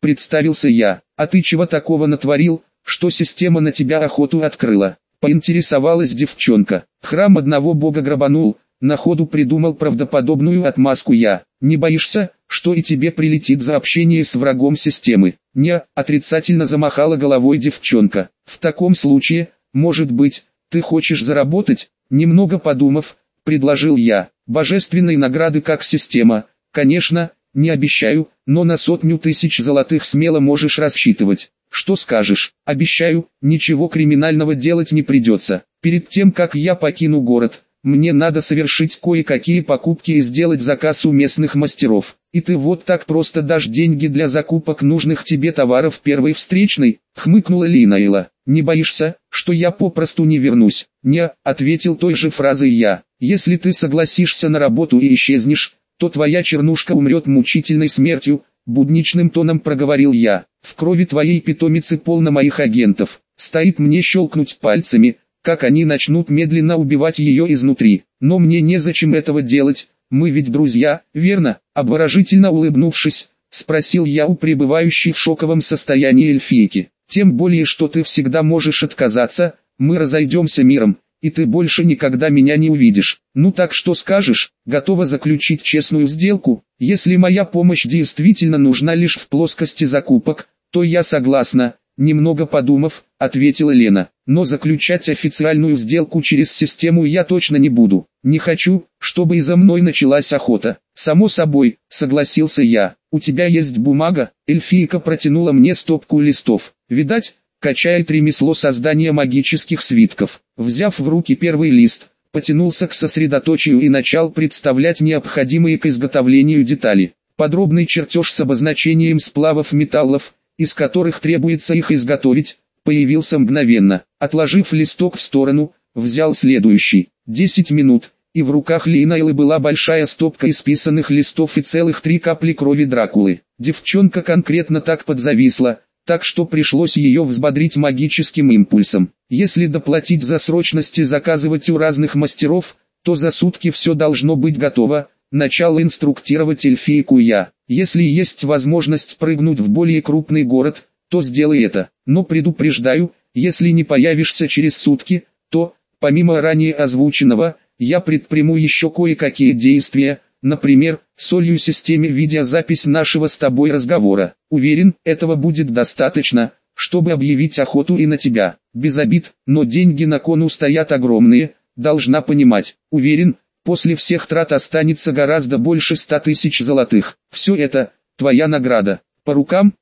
[SPEAKER 1] представился я. А ты чего такого натворил, что система на тебя охоту открыла? Поинтересовалась девчонка. Храм одного бога грабанул, на ходу придумал правдоподобную отмазку я. Не боишься, что и тебе прилетит за общение с врагом системы? Не, отрицательно замахала головой девчонка. В таком случае, может быть, ты хочешь заработать? Немного подумав, предложил я. Божественной награды как система, конечно, не обещаю, но на 100 000 золотых смело можешь рассчитывать. Что скажешь? Обещаю, ничего криминального делать не придется. Перед тем как я покину город, мне надо совершить кое-какие покупки и сделать заказ у местных мастеров. И ты вот так просто дашь деньги для закупок нужных тебе товаров первой встречной? Хмыкнула Линайла. Не боишься, что я попросту не вернусь? Не, ответил той же фразой я. Если ты согласишься на работу и исчезнешь, то твоя чернушка умрет мучительной смертью, будничным тоном проговорил я. В крови твоей питомицы полно моих агентов. Стоит мне щелкнуть пальцами, как они начнут медленно убивать ее изнутри. Но мне незачем этого делать, мы ведь друзья, верно? Обворожительно улыбнувшись, спросил я у пребывающей в шоковом состоянии эльфийки. Тем более, что ты всегда можешь отказаться, мы разойдемся миром, и ты больше никогда меня не увидишь. Ну так что скажешь, готова заключить честную сделку? Если моя помощь действительно нужна лишь в плоскости закупок, то я согласна, немного подумав, ответила Лена. Но заключать официальную сделку через систему я точно не буду. Не хочу, чтобы и за мной началась охота. Само собой, согласился я. У тебя есть бумага? Эльфийка протянула мне стопку листов. Видать, качает ремесло создания магических свитков. Взяв в руки первый лист, потянулся к сосредоточию и начал представлять необходимые к изготовлению детали. Подробный чертеж с обозначением сплавов металлов, из которых требуется их изготовить, появился мгновенно. Отложив листок в сторону, взял следующий. 10 минут, и в руках Линайлы была большая стопка исписанных листов и целых 3 капли крови Дракулы. Девчонка конкретно так подзависла, так что пришлось ее взбодрить магическим импульсом. Если доплатить за срочность и заказывать у разных мастеров, то за сутки все должно быть готово. Начал инструктировать эльфийку я. Если есть возможность прыгнуть в более крупный город, то сделай это. Но предупреждаю, если не появишься через сутки, то, помимо ранее озвученного, я предприму еще кое-какие действия, например, солью системе видеозапись нашего с тобой разговора. Уверен, этого будет достаточно, чтобы объявить охоту и на тебя. Без обид, но деньги на кону стоят огромные, должна понимать. Уверен, после всех трат останется гораздо больше 100 000 золотых. Все это, твоя награда. По рукам,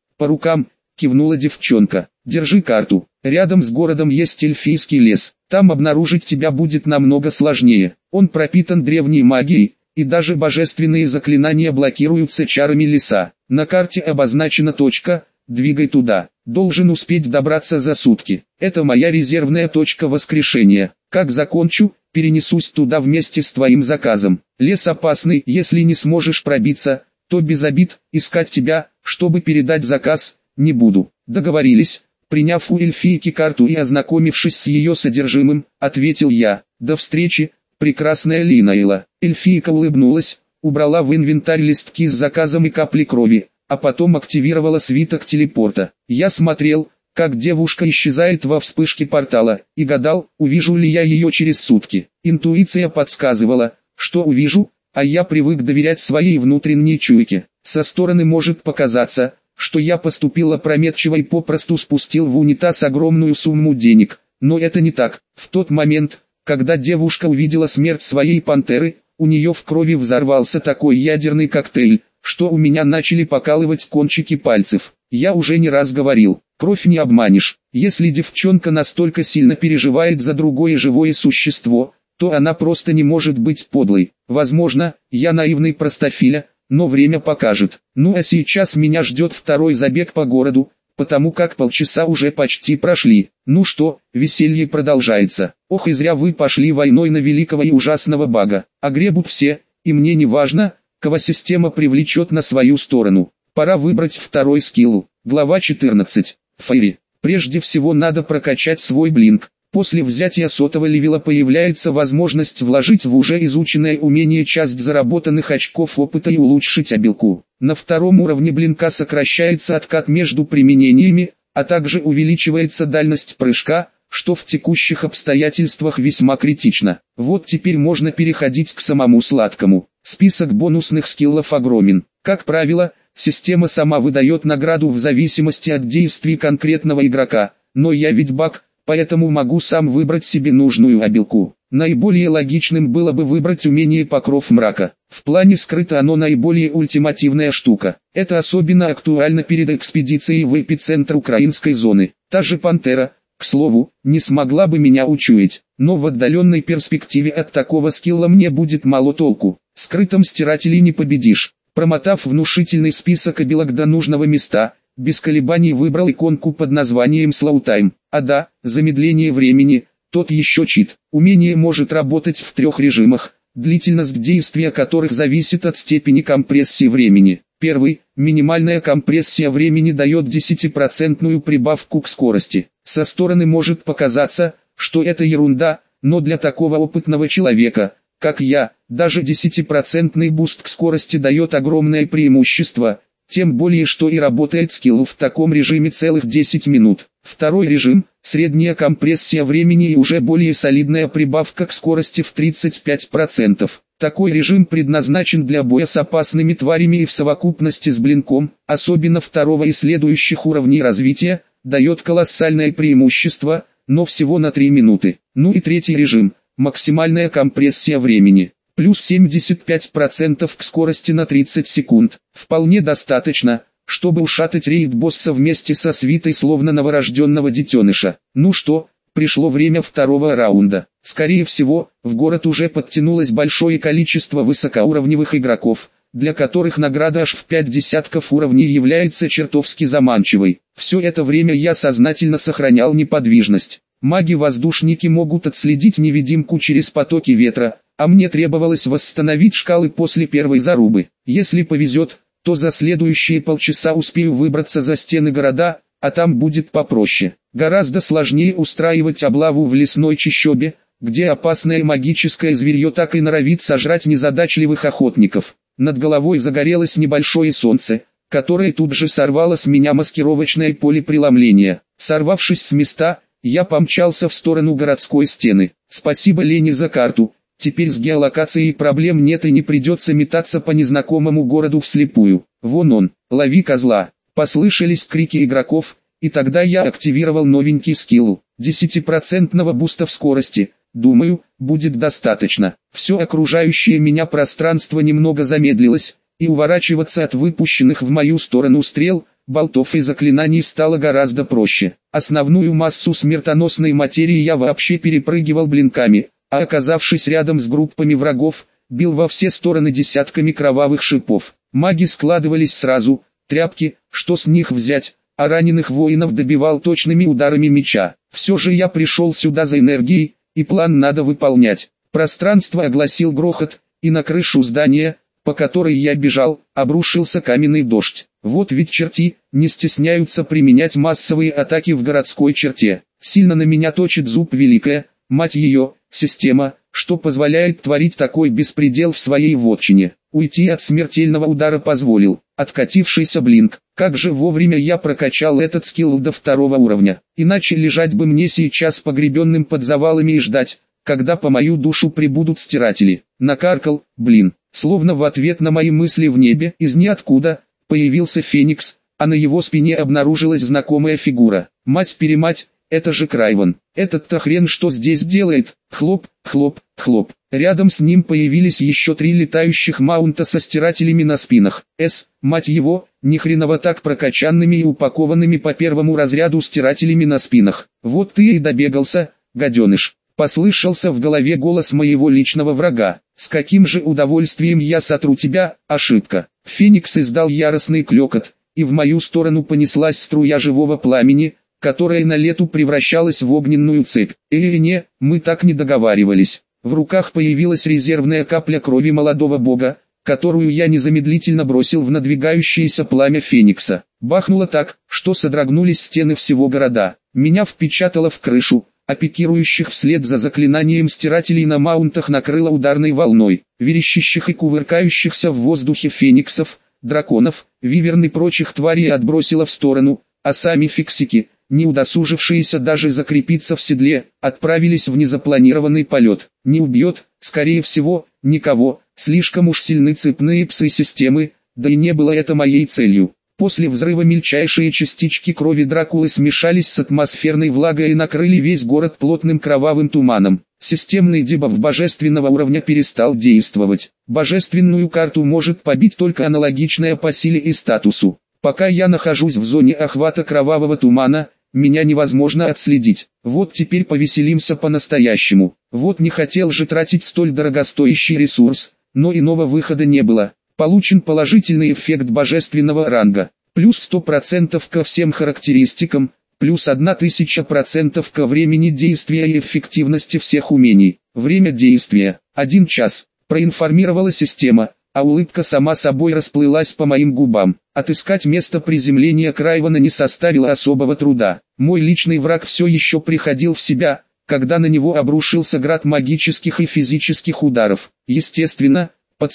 [SPEAKER 1] кивнула девчонка. Держи карту. Рядом с городом есть эльфийский лес. Там обнаружить тебя будет намного сложнее. Он пропитан древней магией, и даже божественные заклинания блокируются чарами леса. На карте обозначена точка, двигай туда. Должен успеть добраться за сутки. Это моя резервная точка воскрешения. Как закончу, перенесусь туда вместе с твоим заказом. Лес опасный, если не сможешь пробиться, то без обид, искать тебя, чтобы передать заказ, не буду. Договорились. Приняв у эльфийки карту и ознакомившись с ее содержимым, ответил я. До встречи, прекрасная Линайла. Эльфийка улыбнулась, убрала в инвентарь листки с заказом и капли крови, а потом активировала свиток телепорта. Я смотрел, как девушка исчезает во вспышке портала, и гадал, увижу ли я ее через сутки. Интуиция подсказывала, что увижу, а я привык доверять своей внутренней чуйке. Со стороны может показаться, что я поступил опрометчиво и попросту спустил в унитаз огромную сумму денег, но это не так. В тот момент, когда девушка увидела смерть своей пантеры, у нее в крови взорвался такой ядерный коктейль, что у меня начали покалывать кончики пальцев. Я уже не раз говорил, кровь не обманешь. Если девчонка настолько сильно переживает за другое живое существо, то она просто не может быть подлой. Возможно, я наивный простофиля, но время покажет. Ну а сейчас меня ждет второй забег по городу, потому как полчаса уже почти прошли. Ну что, веселье продолжается. Ох, и зря вы пошли войной на великого и ужасного бага. Огребут все, и мне не важно, кого система привлечет на свою сторону. Пора выбрать второй скилл. Глава 14. Фейри. Прежде всего надо прокачать свой блинк. После взятия сотого левела появляется возможность вложить в уже изученное умение часть заработанных очков опыта и улучшить обилку. На втором уровне блинка сокращается откат между применениями, а также увеличивается дальность прыжка, что в текущих обстоятельствах весьма критично. Вот теперь можно переходить к самому сладкому. Список бонусных скиллов огромен. Как правило, система сама выдает награду в зависимости от действий конкретного игрока, но я ведь баг, поэтому могу сам выбрать себе нужную обилку. Наиболее логичным было бы выбрать умение Покров Мрака. В плане скрыто оно наиболее ультимативная штука. Это особенно актуально перед экспедицией в эпицентр украинской зоны. Та же Пантера, к слову, не смогла бы меня учуять, но в отдаленной перспективе от такого скилла мне будет мало толку. Скрытым стирателей не победишь. Промотав внушительный список обилок до нужного места, без колебаний выбрал иконку под названием Slow Time. А да, замедление времени, тот еще чит. Умение может работать в 3 режимах, длительность действия которых зависит от степени компрессии времени. Первый, минимальная компрессия времени дает 10% прибавку к скорости. Со стороны может показаться, что это ерунда, но для такого опытного человека, как я, даже 10% буст к скорости дает огромное преимущество, тем более что и работает скилл в таком режиме целых 10 минут. Второй режим, средняя компрессия времени и уже более солидная прибавка к скорости в 35%. Такой режим предназначен для боя с опасными тварями и в совокупности с блинком, особенно второго и следующих уровней развития, дает колоссальное преимущество, но всего на 3 минуты. Ну и третий режим, максимальная компрессия времени, плюс 75% к скорости на 30 секунд. Вполне достаточно, чтобы ушатать рейд-босса вместе со свитой словно новорожденного детеныша. Ну что, пришло время второго раунда. Скорее всего, в город уже подтянулось большое количество высокоуровневых игроков, для которых награда аж в 5 десятков уровней является чертовски заманчивой. Все это время я сознательно сохранял неподвижность. Маги-воздушники могут отследить невидимку через потоки ветра, а мне требовалось восстановить шкалы после первой зарубы. Если повезет, то за следующие полчаса успею выбраться за стены города, а там будет попроще. Гораздо сложнее устраивать облаву в лесной чащобе, где опасное магическое зверье так и норовит сожрать незадачливых охотников. Над головой загорелось небольшое солнце, которое тут же сорвало с меня маскировочное поле преломления. Сорвавшись с места, я помчался в сторону городской стены. Спасибо Лене за карту. Теперь с геолокацией проблем нет и не придется метаться по незнакомому городу вслепую. Вон он, лови козла. Послышались крики игроков, и тогда я активировал новенький скилл. 10% буста в скорости. Думаю, будет достаточно. Все окружающее меня пространство немного замедлилось, и уворачиваться от выпущенных в мою сторону стрел, болтов и заклинаний стало гораздо проще. Основную массу смертоносной материи я вообще перепрыгивал блинками, а оказавшись рядом с группами врагов, бил во все стороны десятками кровавых шипов. Маги складывались сразу, тряпки, что с них взять, а раненых воинов добивал точными ударами меча. Все же я пришел сюда за энергией, и план надо выполнять. Пространство огласил грохот, и на крышу здания, по которой я бежал, обрушился каменный дождь. Вот ведь черти, не стесняются применять массовые атаки в городской черте. Сильно на меня точит зуб великая, мать ее, система, что позволяет творить такой беспредел в своей вотчине. Уйти от смертельного удара позволил откатившийся блинк. Как же вовремя я прокачал этот скилл до 2 уровня. Иначе лежать бы мне сейчас погребенным под завалами и ждать, когда по мою душу прибудут стиратели. Накаркал, блин. Словно в ответ на мои мысли в небе из ниоткуда появился Феникс, а на его спине обнаружилась знакомая фигура. Мать-перемать, это же Крайван. Этот-то хрен что здесь делает? Хлоп, хлоп, хлоп. Рядом с ним появились еще 3 летающих маунта со стирателями на спинах. Мать его, ни хреново так прокачанными и упакованными по 1 разряду стирателями на спинах. Вот ты и добегался, гаденыш. Послышался в голове голос моего личного врага. С каким же удовольствием я сотру тебя, ошибка. Феникс издал яростный клёкот, и в мою сторону понеслась струя живого пламени, которая на лету превращалась в огненную цепь. Не, мы так не договаривались. В руках появилась резервная капля крови молодого бога, которую я незамедлительно бросил в надвигающееся пламя Феникса. Бахнуло так, что содрогнулись стены всего города. Меня впечатало в крышу, а пикирующих вслед за заклинанием стирателей на маунтах накрыло ударной волной, верещащих и кувыркающихся в воздухе фениксов, драконов, виверн и прочих тварей отбросило в сторону, а сами фиксики, не удосужившиеся даже закрепиться в седле, отправились в незапланированный полет. Не убьет, скорее всего, никого, слишком уж сильны цепные псы системы, да и не было это моей целью. После взрыва мельчайшие частички крови Дракулы смешались с атмосферной влагой и накрыли весь город плотным кровавым туманом. Системный дебаф божественного уровня перестал действовать. Божественную карту может побить только аналогичная по силе и статусу. Пока я нахожусь в зоне охвата кровавого тумана, меня невозможно отследить. Вот теперь повеселимся по-настоящему. Вот не хотел же тратить столь дорогостоящий ресурс, но иного выхода не было. Получен положительный эффект божественного ранга, плюс 100% ко всем характеристикам, плюс 1000% ко времени действия и эффективности всех умений. Время действия – 1 час, проинформировала система, а улыбка сама собой расплылась по моим губам. Отыскать место приземления Крайвана не составило особого труда. Мой личный враг все еще приходил в себя, когда на него обрушился град магических и физических ударов. Естественно, под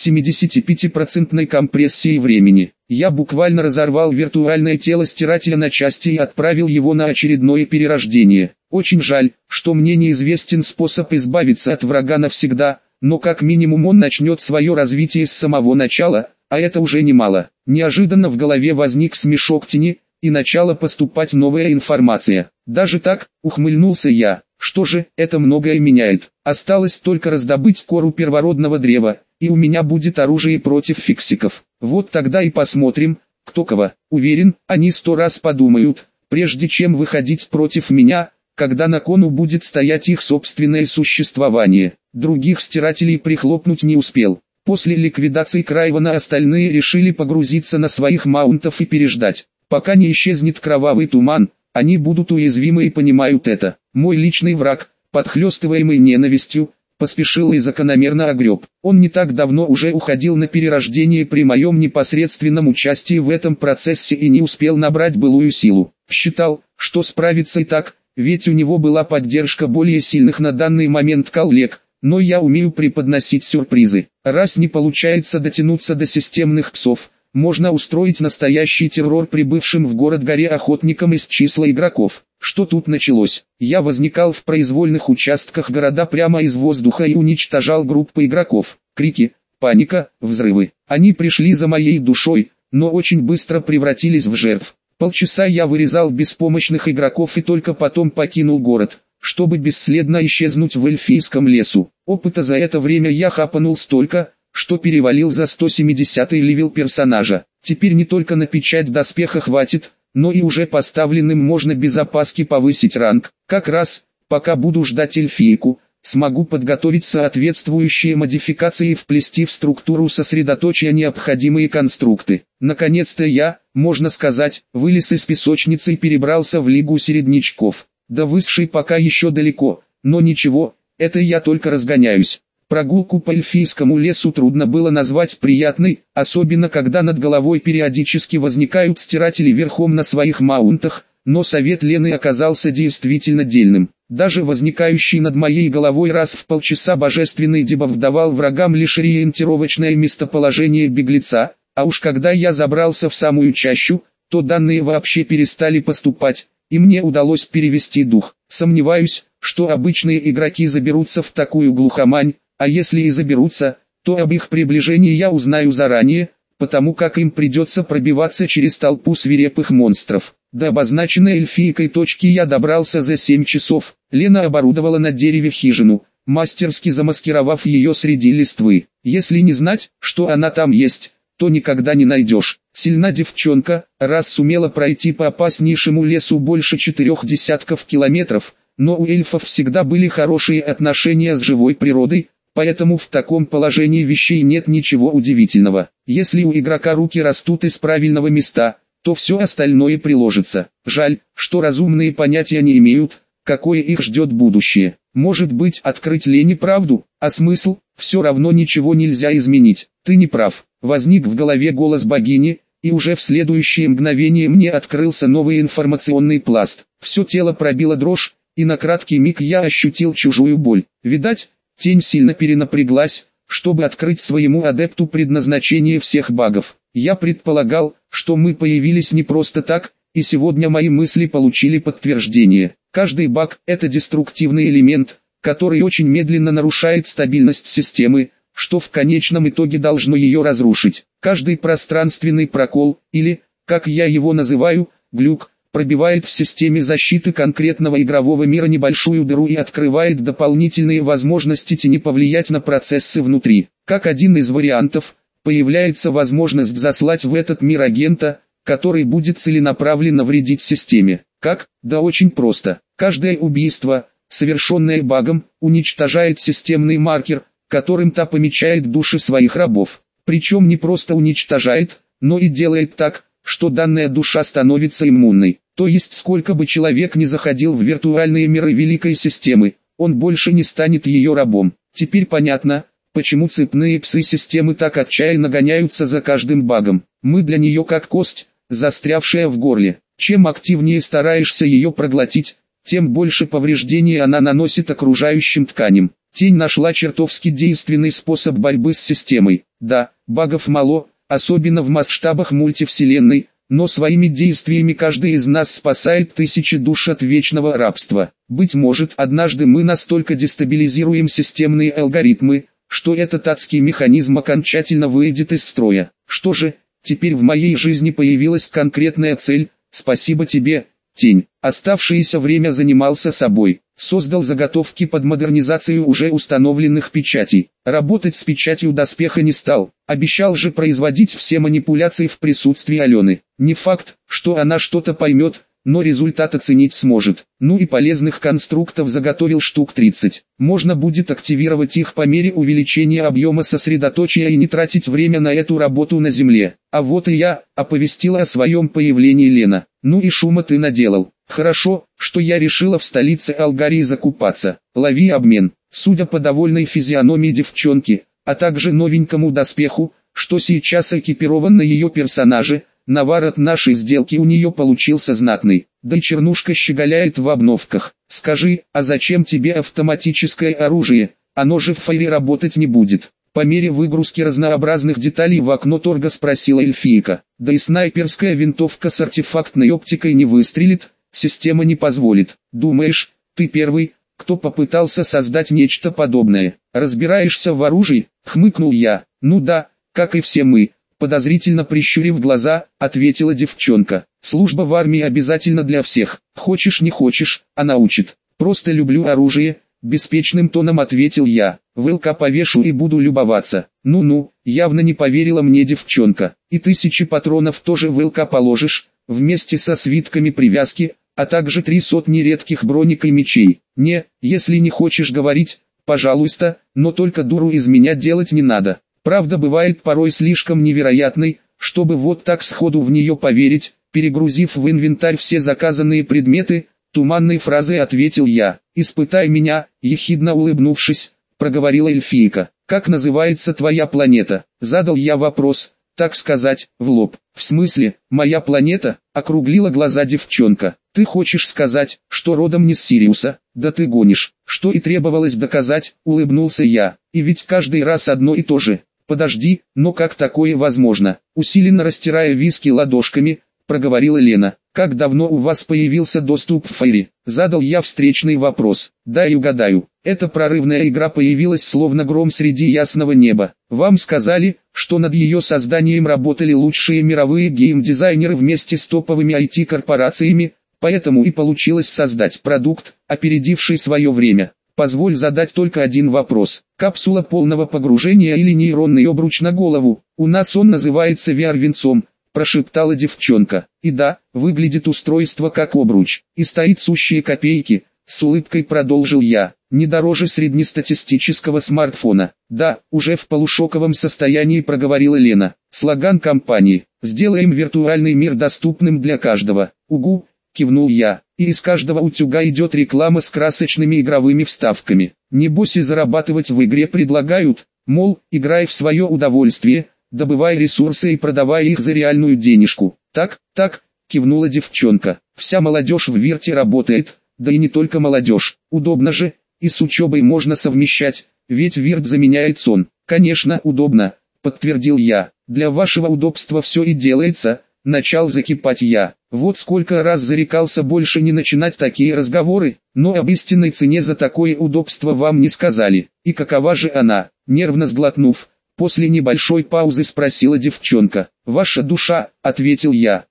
[SPEAKER 1] 75% компрессией времени. Я буквально разорвал виртуальное тело стирателя на части и отправил его на очередное перерождение. Очень жаль, что мне неизвестен способ избавиться от врага навсегда, но как минимум он начнет свое развитие с самого начала, а это уже немало. Неожиданно в голове возник смешок тени, и начала поступать новая информация. Даже так, ухмыльнулся я. Что же, это многое меняет. Осталось только раздобыть кору первородного древа, и у меня будет оружие против фиксиков. Вот тогда и посмотрим, кто кого. Уверен, они 100 раз подумают, прежде чем выходить против меня, когда на кону будет стоять их собственное существование. Других стирателей прихлопнуть не успел. После ликвидации Крайвана остальные решили погрузиться на своих маунтов и переждать. Пока не исчезнет кровавый туман, они будут уязвимы и понимают это. Мой личный враг, подхлёстываемый ненавистью, поспешил и закономерно огреб. Он не так давно уже уходил на перерождение при моем непосредственном участии в этом процессе и не успел набрать былую силу. Считал, что справится и так, ведь у него была поддержка более сильных на данный момент коллег, но я умею преподносить сюрпризы. Раз не получается дотянуться до системных псов, можно устроить настоящий террор прибывшим в город-горе охотникам из числа игроков. Что тут началось? Я возникал в произвольных участках города прямо из воздуха и уничтожал группы игроков. Крики, паника, взрывы. Они пришли за моей душой, но очень быстро превратились в жертв. Полчаса я вырезал беспомощных игроков и только потом покинул город, чтобы бесследно исчезнуть в эльфийском лесу. Опыта за это время я хапанул столько, что перевалил за 170-й левел персонажа. Теперь не только на печать доспеха хватит, но и уже поставленным можно без опаски повысить ранг. Как раз, пока буду ждать эльфийку, смогу подготовить соответствующие модификации и вплести в структуру сосредоточия необходимые конструкты. Наконец-то я, можно сказать, вылез из песочницы и перебрался в Лигу середнячков. До высшей пока еще далеко, но ничего, это я только разгоняюсь. Прогулку по эльфийскому лесу трудно было назвать приятной, особенно когда над головой периодически возникают стиратели верхом на своих маунтах, но совет Лены оказался действительно дельным. Даже возникающий над моей головой раз в полчаса божественный дебаф давал врагам лишь ориентировочное местоположение беглеца, а уж когда я забрался в самую чащу, то данные вообще перестали поступать, и мне удалось перевести дух. Сомневаюсь, что обычные игроки заберутся в такую глухомань, а если и заберутся, то об их приближении я узнаю заранее, потому как им придется пробиваться через толпу свирепых монстров. До обозначенной эльфийкой точки я добрался за 7 часов. Лена оборудовала на дереве хижину, мастерски замаскировав ее среди листвы. Если не знать, что она там есть, то никогда не найдешь. Сильна девчонка, раз сумела пройти по опаснейшему лесу больше 4 десятков километров, но у эльфов всегда были хорошие отношения с живой природой, поэтому в таком положении вещей нет ничего удивительного. Если у игрока руки растут из правильного места, то все остальное приложится. Жаль, что разумные понятия не имеют, какое их ждет будущее. Может быть, открыть Лене правду, а смысл? Все равно ничего нельзя изменить. Ты не прав. Возник в голове голос богини, и уже в следующее мгновение мне открылся новый информационный пласт. Все тело пробило дрожь, и на краткий миг я ощутил чужую боль. Видать, тень сильно перенапряглась, чтобы открыть своему адепту предназначение всех багов. Я предполагал, что мы появились не просто так, и сегодня мои мысли получили подтверждение. Каждый баг – это деструктивный элемент, который очень медленно нарушает стабильность системы, что в конечном итоге должно ее разрушить. Каждый пространственный прокол, или, как я его называю, глюк, пробивает в системе защиты конкретного игрового мира небольшую дыру и открывает дополнительные возможности тени повлиять на процессы внутри. Как один из вариантов, появляется возможность заслать в этот мир агента, который будет целенаправленно вредить системе. Как? Да очень просто. Каждое убийство, совершенное багом, уничтожает системный маркер, которым та помечает души своих рабов. Причем не просто уничтожает, но и делает так, что данная душа становится иммунной. То есть сколько бы человек ни заходил в виртуальные миры великой системы, он больше не станет ее рабом. Теперь понятно, почему цепные псы системы так отчаянно гоняются за каждым багом. Мы для нее как кость, застрявшая в горле. Чем активнее стараешься ее проглотить, тем больше повреждений она наносит окружающим тканям. Тень нашла чертовски действенный способ борьбы с системой. Да, багов мало, особенно в масштабах мультивселенной, но своими действиями каждый из нас спасает тысячи душ от вечного рабства. Быть может, однажды мы настолько дестабилизируем системные алгоритмы, что этот адский механизм окончательно выйдет из строя. Что же, теперь в моей жизни появилась конкретная цель. Спасибо тебе, Тень. Оставшееся время занимался собой. Создал заготовки под модернизацию уже установленных печатей. Работать с печатью доспеха не стал. Обещал же производить все манипуляции в присутствии Алены. Не факт, что она что-то поймет, но результат оценить сможет. Ну и полезных конструктов заготовил штук 30. Можно будет активировать их по мере увеличения объема сосредоточия и не тратить время на эту работу на земле. А вот и я, оповестила о своем появлении Лена. Ну и шума ты наделал. Хорошо, что я решила в столице Алгарии закупаться. Лови обмен. Судя по довольной физиономии девчонки, а также новенькому доспеху, что сейчас экипирован на ее персонаже, навар от нашей сделки у нее получился знатный. Да и чернушка щеголяет в обновках. Скажи, а зачем тебе автоматическое оружие? Оно же в фойре работать не будет. По мере выгрузки разнообразных деталей в окно торга спросила эльфийка. Да и снайперская винтовка с артефактной оптикой не выстрелит, система не позволит. Думаешь, ты первый, кто попытался создать нечто подобное? Разбираешься в оружии? Хмыкнул я. Ну да, как и все мы. Подозрительно прищурив глаза, ответила девчонка. Служба в армии обязательно для всех. Хочешь не хочешь, она учит. Просто люблю оружие, беспечным тоном ответил я. ВЛК повешу и буду любоваться. Ну-ну, явно не поверила мне девчонка. И 1000 патронов тоже ВЛК положишь, вместе со свитками привязки, а также 3 сотни редких броник и мечей. Не, если не хочешь говорить, пожалуйста, но только дуру из меня делать не надо. Правда бывает порой слишком невероятной, чтобы вот так сходу в нее поверить. Перегрузив в инвентарь все заказанные предметы, туманной фразой ответил я. «Испытай меня», ехидно улыбнувшись, проговорила эльфийка. «Как называется твоя планета?» Задал я вопрос, так сказать, в лоб. «В смысле, моя планета?» Округлила глаза девчонка. «Ты хочешь сказать, что родом не с Сириуса?» «Да ты гонишь». «Что и требовалось доказать», улыбнулся я. «И ведь каждый раз одно и то же». «Подожди, но как такое возможно?» Усиленно растирая виски ладошками, проговорила Лена. «Как давно у вас появился доступ в фойре?» Задал я встречный вопрос. «Дай угадаю. Эта прорывная игра появилась словно гром среди ясного неба. Вам сказали, что над ее созданием работали лучшие мировые геймдизайнеры вместе с топовыми IT-корпорациями, поэтому и получилось создать продукт, опередивший свое время. Позволь задать только один вопрос. Капсула полного погружения или нейронный обруч на голову? У нас он называется VR-венцом», прошептала девчонка. «И да, выглядит устройство как обруч, и стоит сущие копейки», с улыбкой продолжил я. «Не дороже среднестатистического смартфона». «Да», уже в полушоковом состоянии проговорила Лена. «Слоган компании. Сделаем виртуальный мир доступным для каждого». «Угу», кивнул я. «И из каждого утюга идет реклама с красочными игровыми вставками. Небось и зарабатывать в игре предлагают, мол, играй в свое удовольствие, добывай ресурсы и продавай их за реальную денежку». «Так, кивнула девчонка. «Вся молодежь в Вирте работает, да и не только молодежь. Удобно же, и с учебой можно совмещать, ведь вирт заменяет сон. Конечно, удобно, подтвердил я. Для вашего удобства все и делается, начал закипать я. Вот сколько раз зарекался больше не начинать такие разговоры, но об истинной цене за такое удобство вам не сказали. И какова же она? Нервно сглотнув, после небольшой паузы спросила девчонка. Ваша душа, ответил я.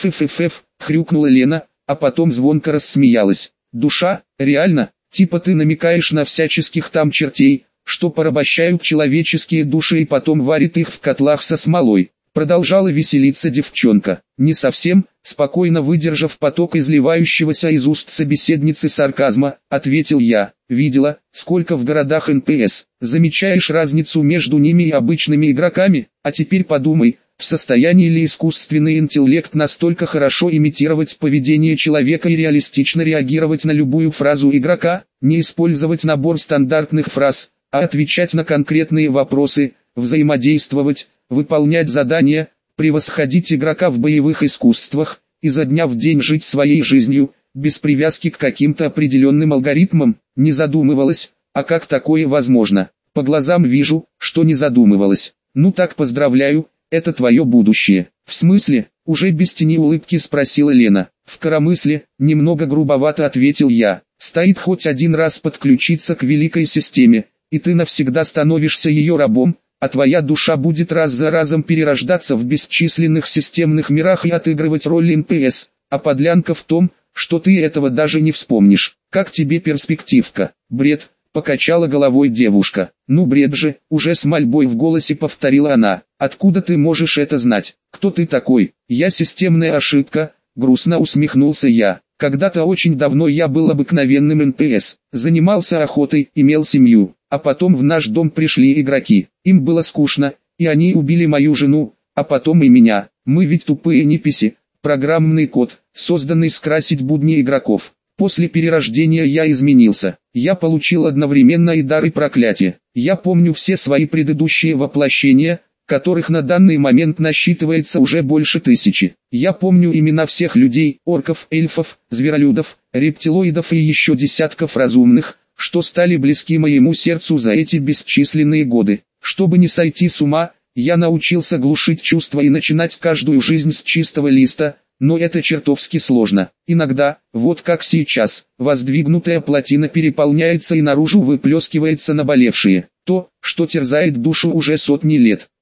[SPEAKER 1] Пф, хрюкнула Лена, а потом звонко рассмеялась. Душа, реально? Типа ты намекаешь на всяческих там чертей, что порабощают человеческие души и потом варят их в котлах со смолой. Продолжала веселиться девчонка. Не совсем, спокойно выдержав поток изливающегося из уст собеседницы сарказма, ответил я. Видела, сколько в городах НПС. Замечаешь разницу между ними и обычными игроками? А теперь подумай, в состоянии ли искусственный интеллект настолько хорошо имитировать поведение человека и реалистично реагировать на любую фразу игрока, не использовать набор стандартных фраз, а отвечать на конкретные вопросы, взаимодействовать, выполнять задания, превосходить игрока в боевых искусствах, изо дня в день жить своей жизнью, без привязки к каким-то определенным алгоритмам, не задумывалась, а как такое возможно? По глазам вижу, что не задумывалась. Ну так поздравляю, это твое будущее. В смысле? Уже без тени улыбки спросила Лена. В коромысле, немного грубовато ответил я. Стоит хоть один раз подключиться к великой системе, и ты навсегда становишься ее рабом, а твоя душа будет раз за разом перерождаться в бесчисленных системных мирах и отыгрывать роль НПС, а подлянка в том, что ты этого даже не вспомнишь. Как тебе перспективка? Бред, покачала головой девушка. Ну бред же, уже с мольбой в голосе повторила она. Откуда ты можешь это знать? Кто ты такой? Я системная ошибка, грустно усмехнулся я. Когда-то очень давно я был обыкновенным НПС, занимался охотой, имел семью, а потом в наш дом пришли игроки. Им было скучно, и они убили мою жену, а потом и меня. Мы ведь тупые неписи, программный код, созданный скрасить будни игроков. После перерождения я изменился. Я получил одновременно и дар и проклятие. Я помню все свои предыдущие воплощения, которых на данный момент насчитывается уже больше 1000. Я помню имена всех людей, орков, эльфов, зверолюдов, рептилоидов и еще десятков разумных, что стали близки моему сердцу за эти бесчисленные годы. Чтобы не сойти с ума, я научился глушить чувства и начинать каждую жизнь с чистого листа, но это чертовски сложно. Иногда, вот как сейчас, воздвигнутая плотина переполняется и наружу выплескивается наболевшее. То, что терзает душу уже сотни лет.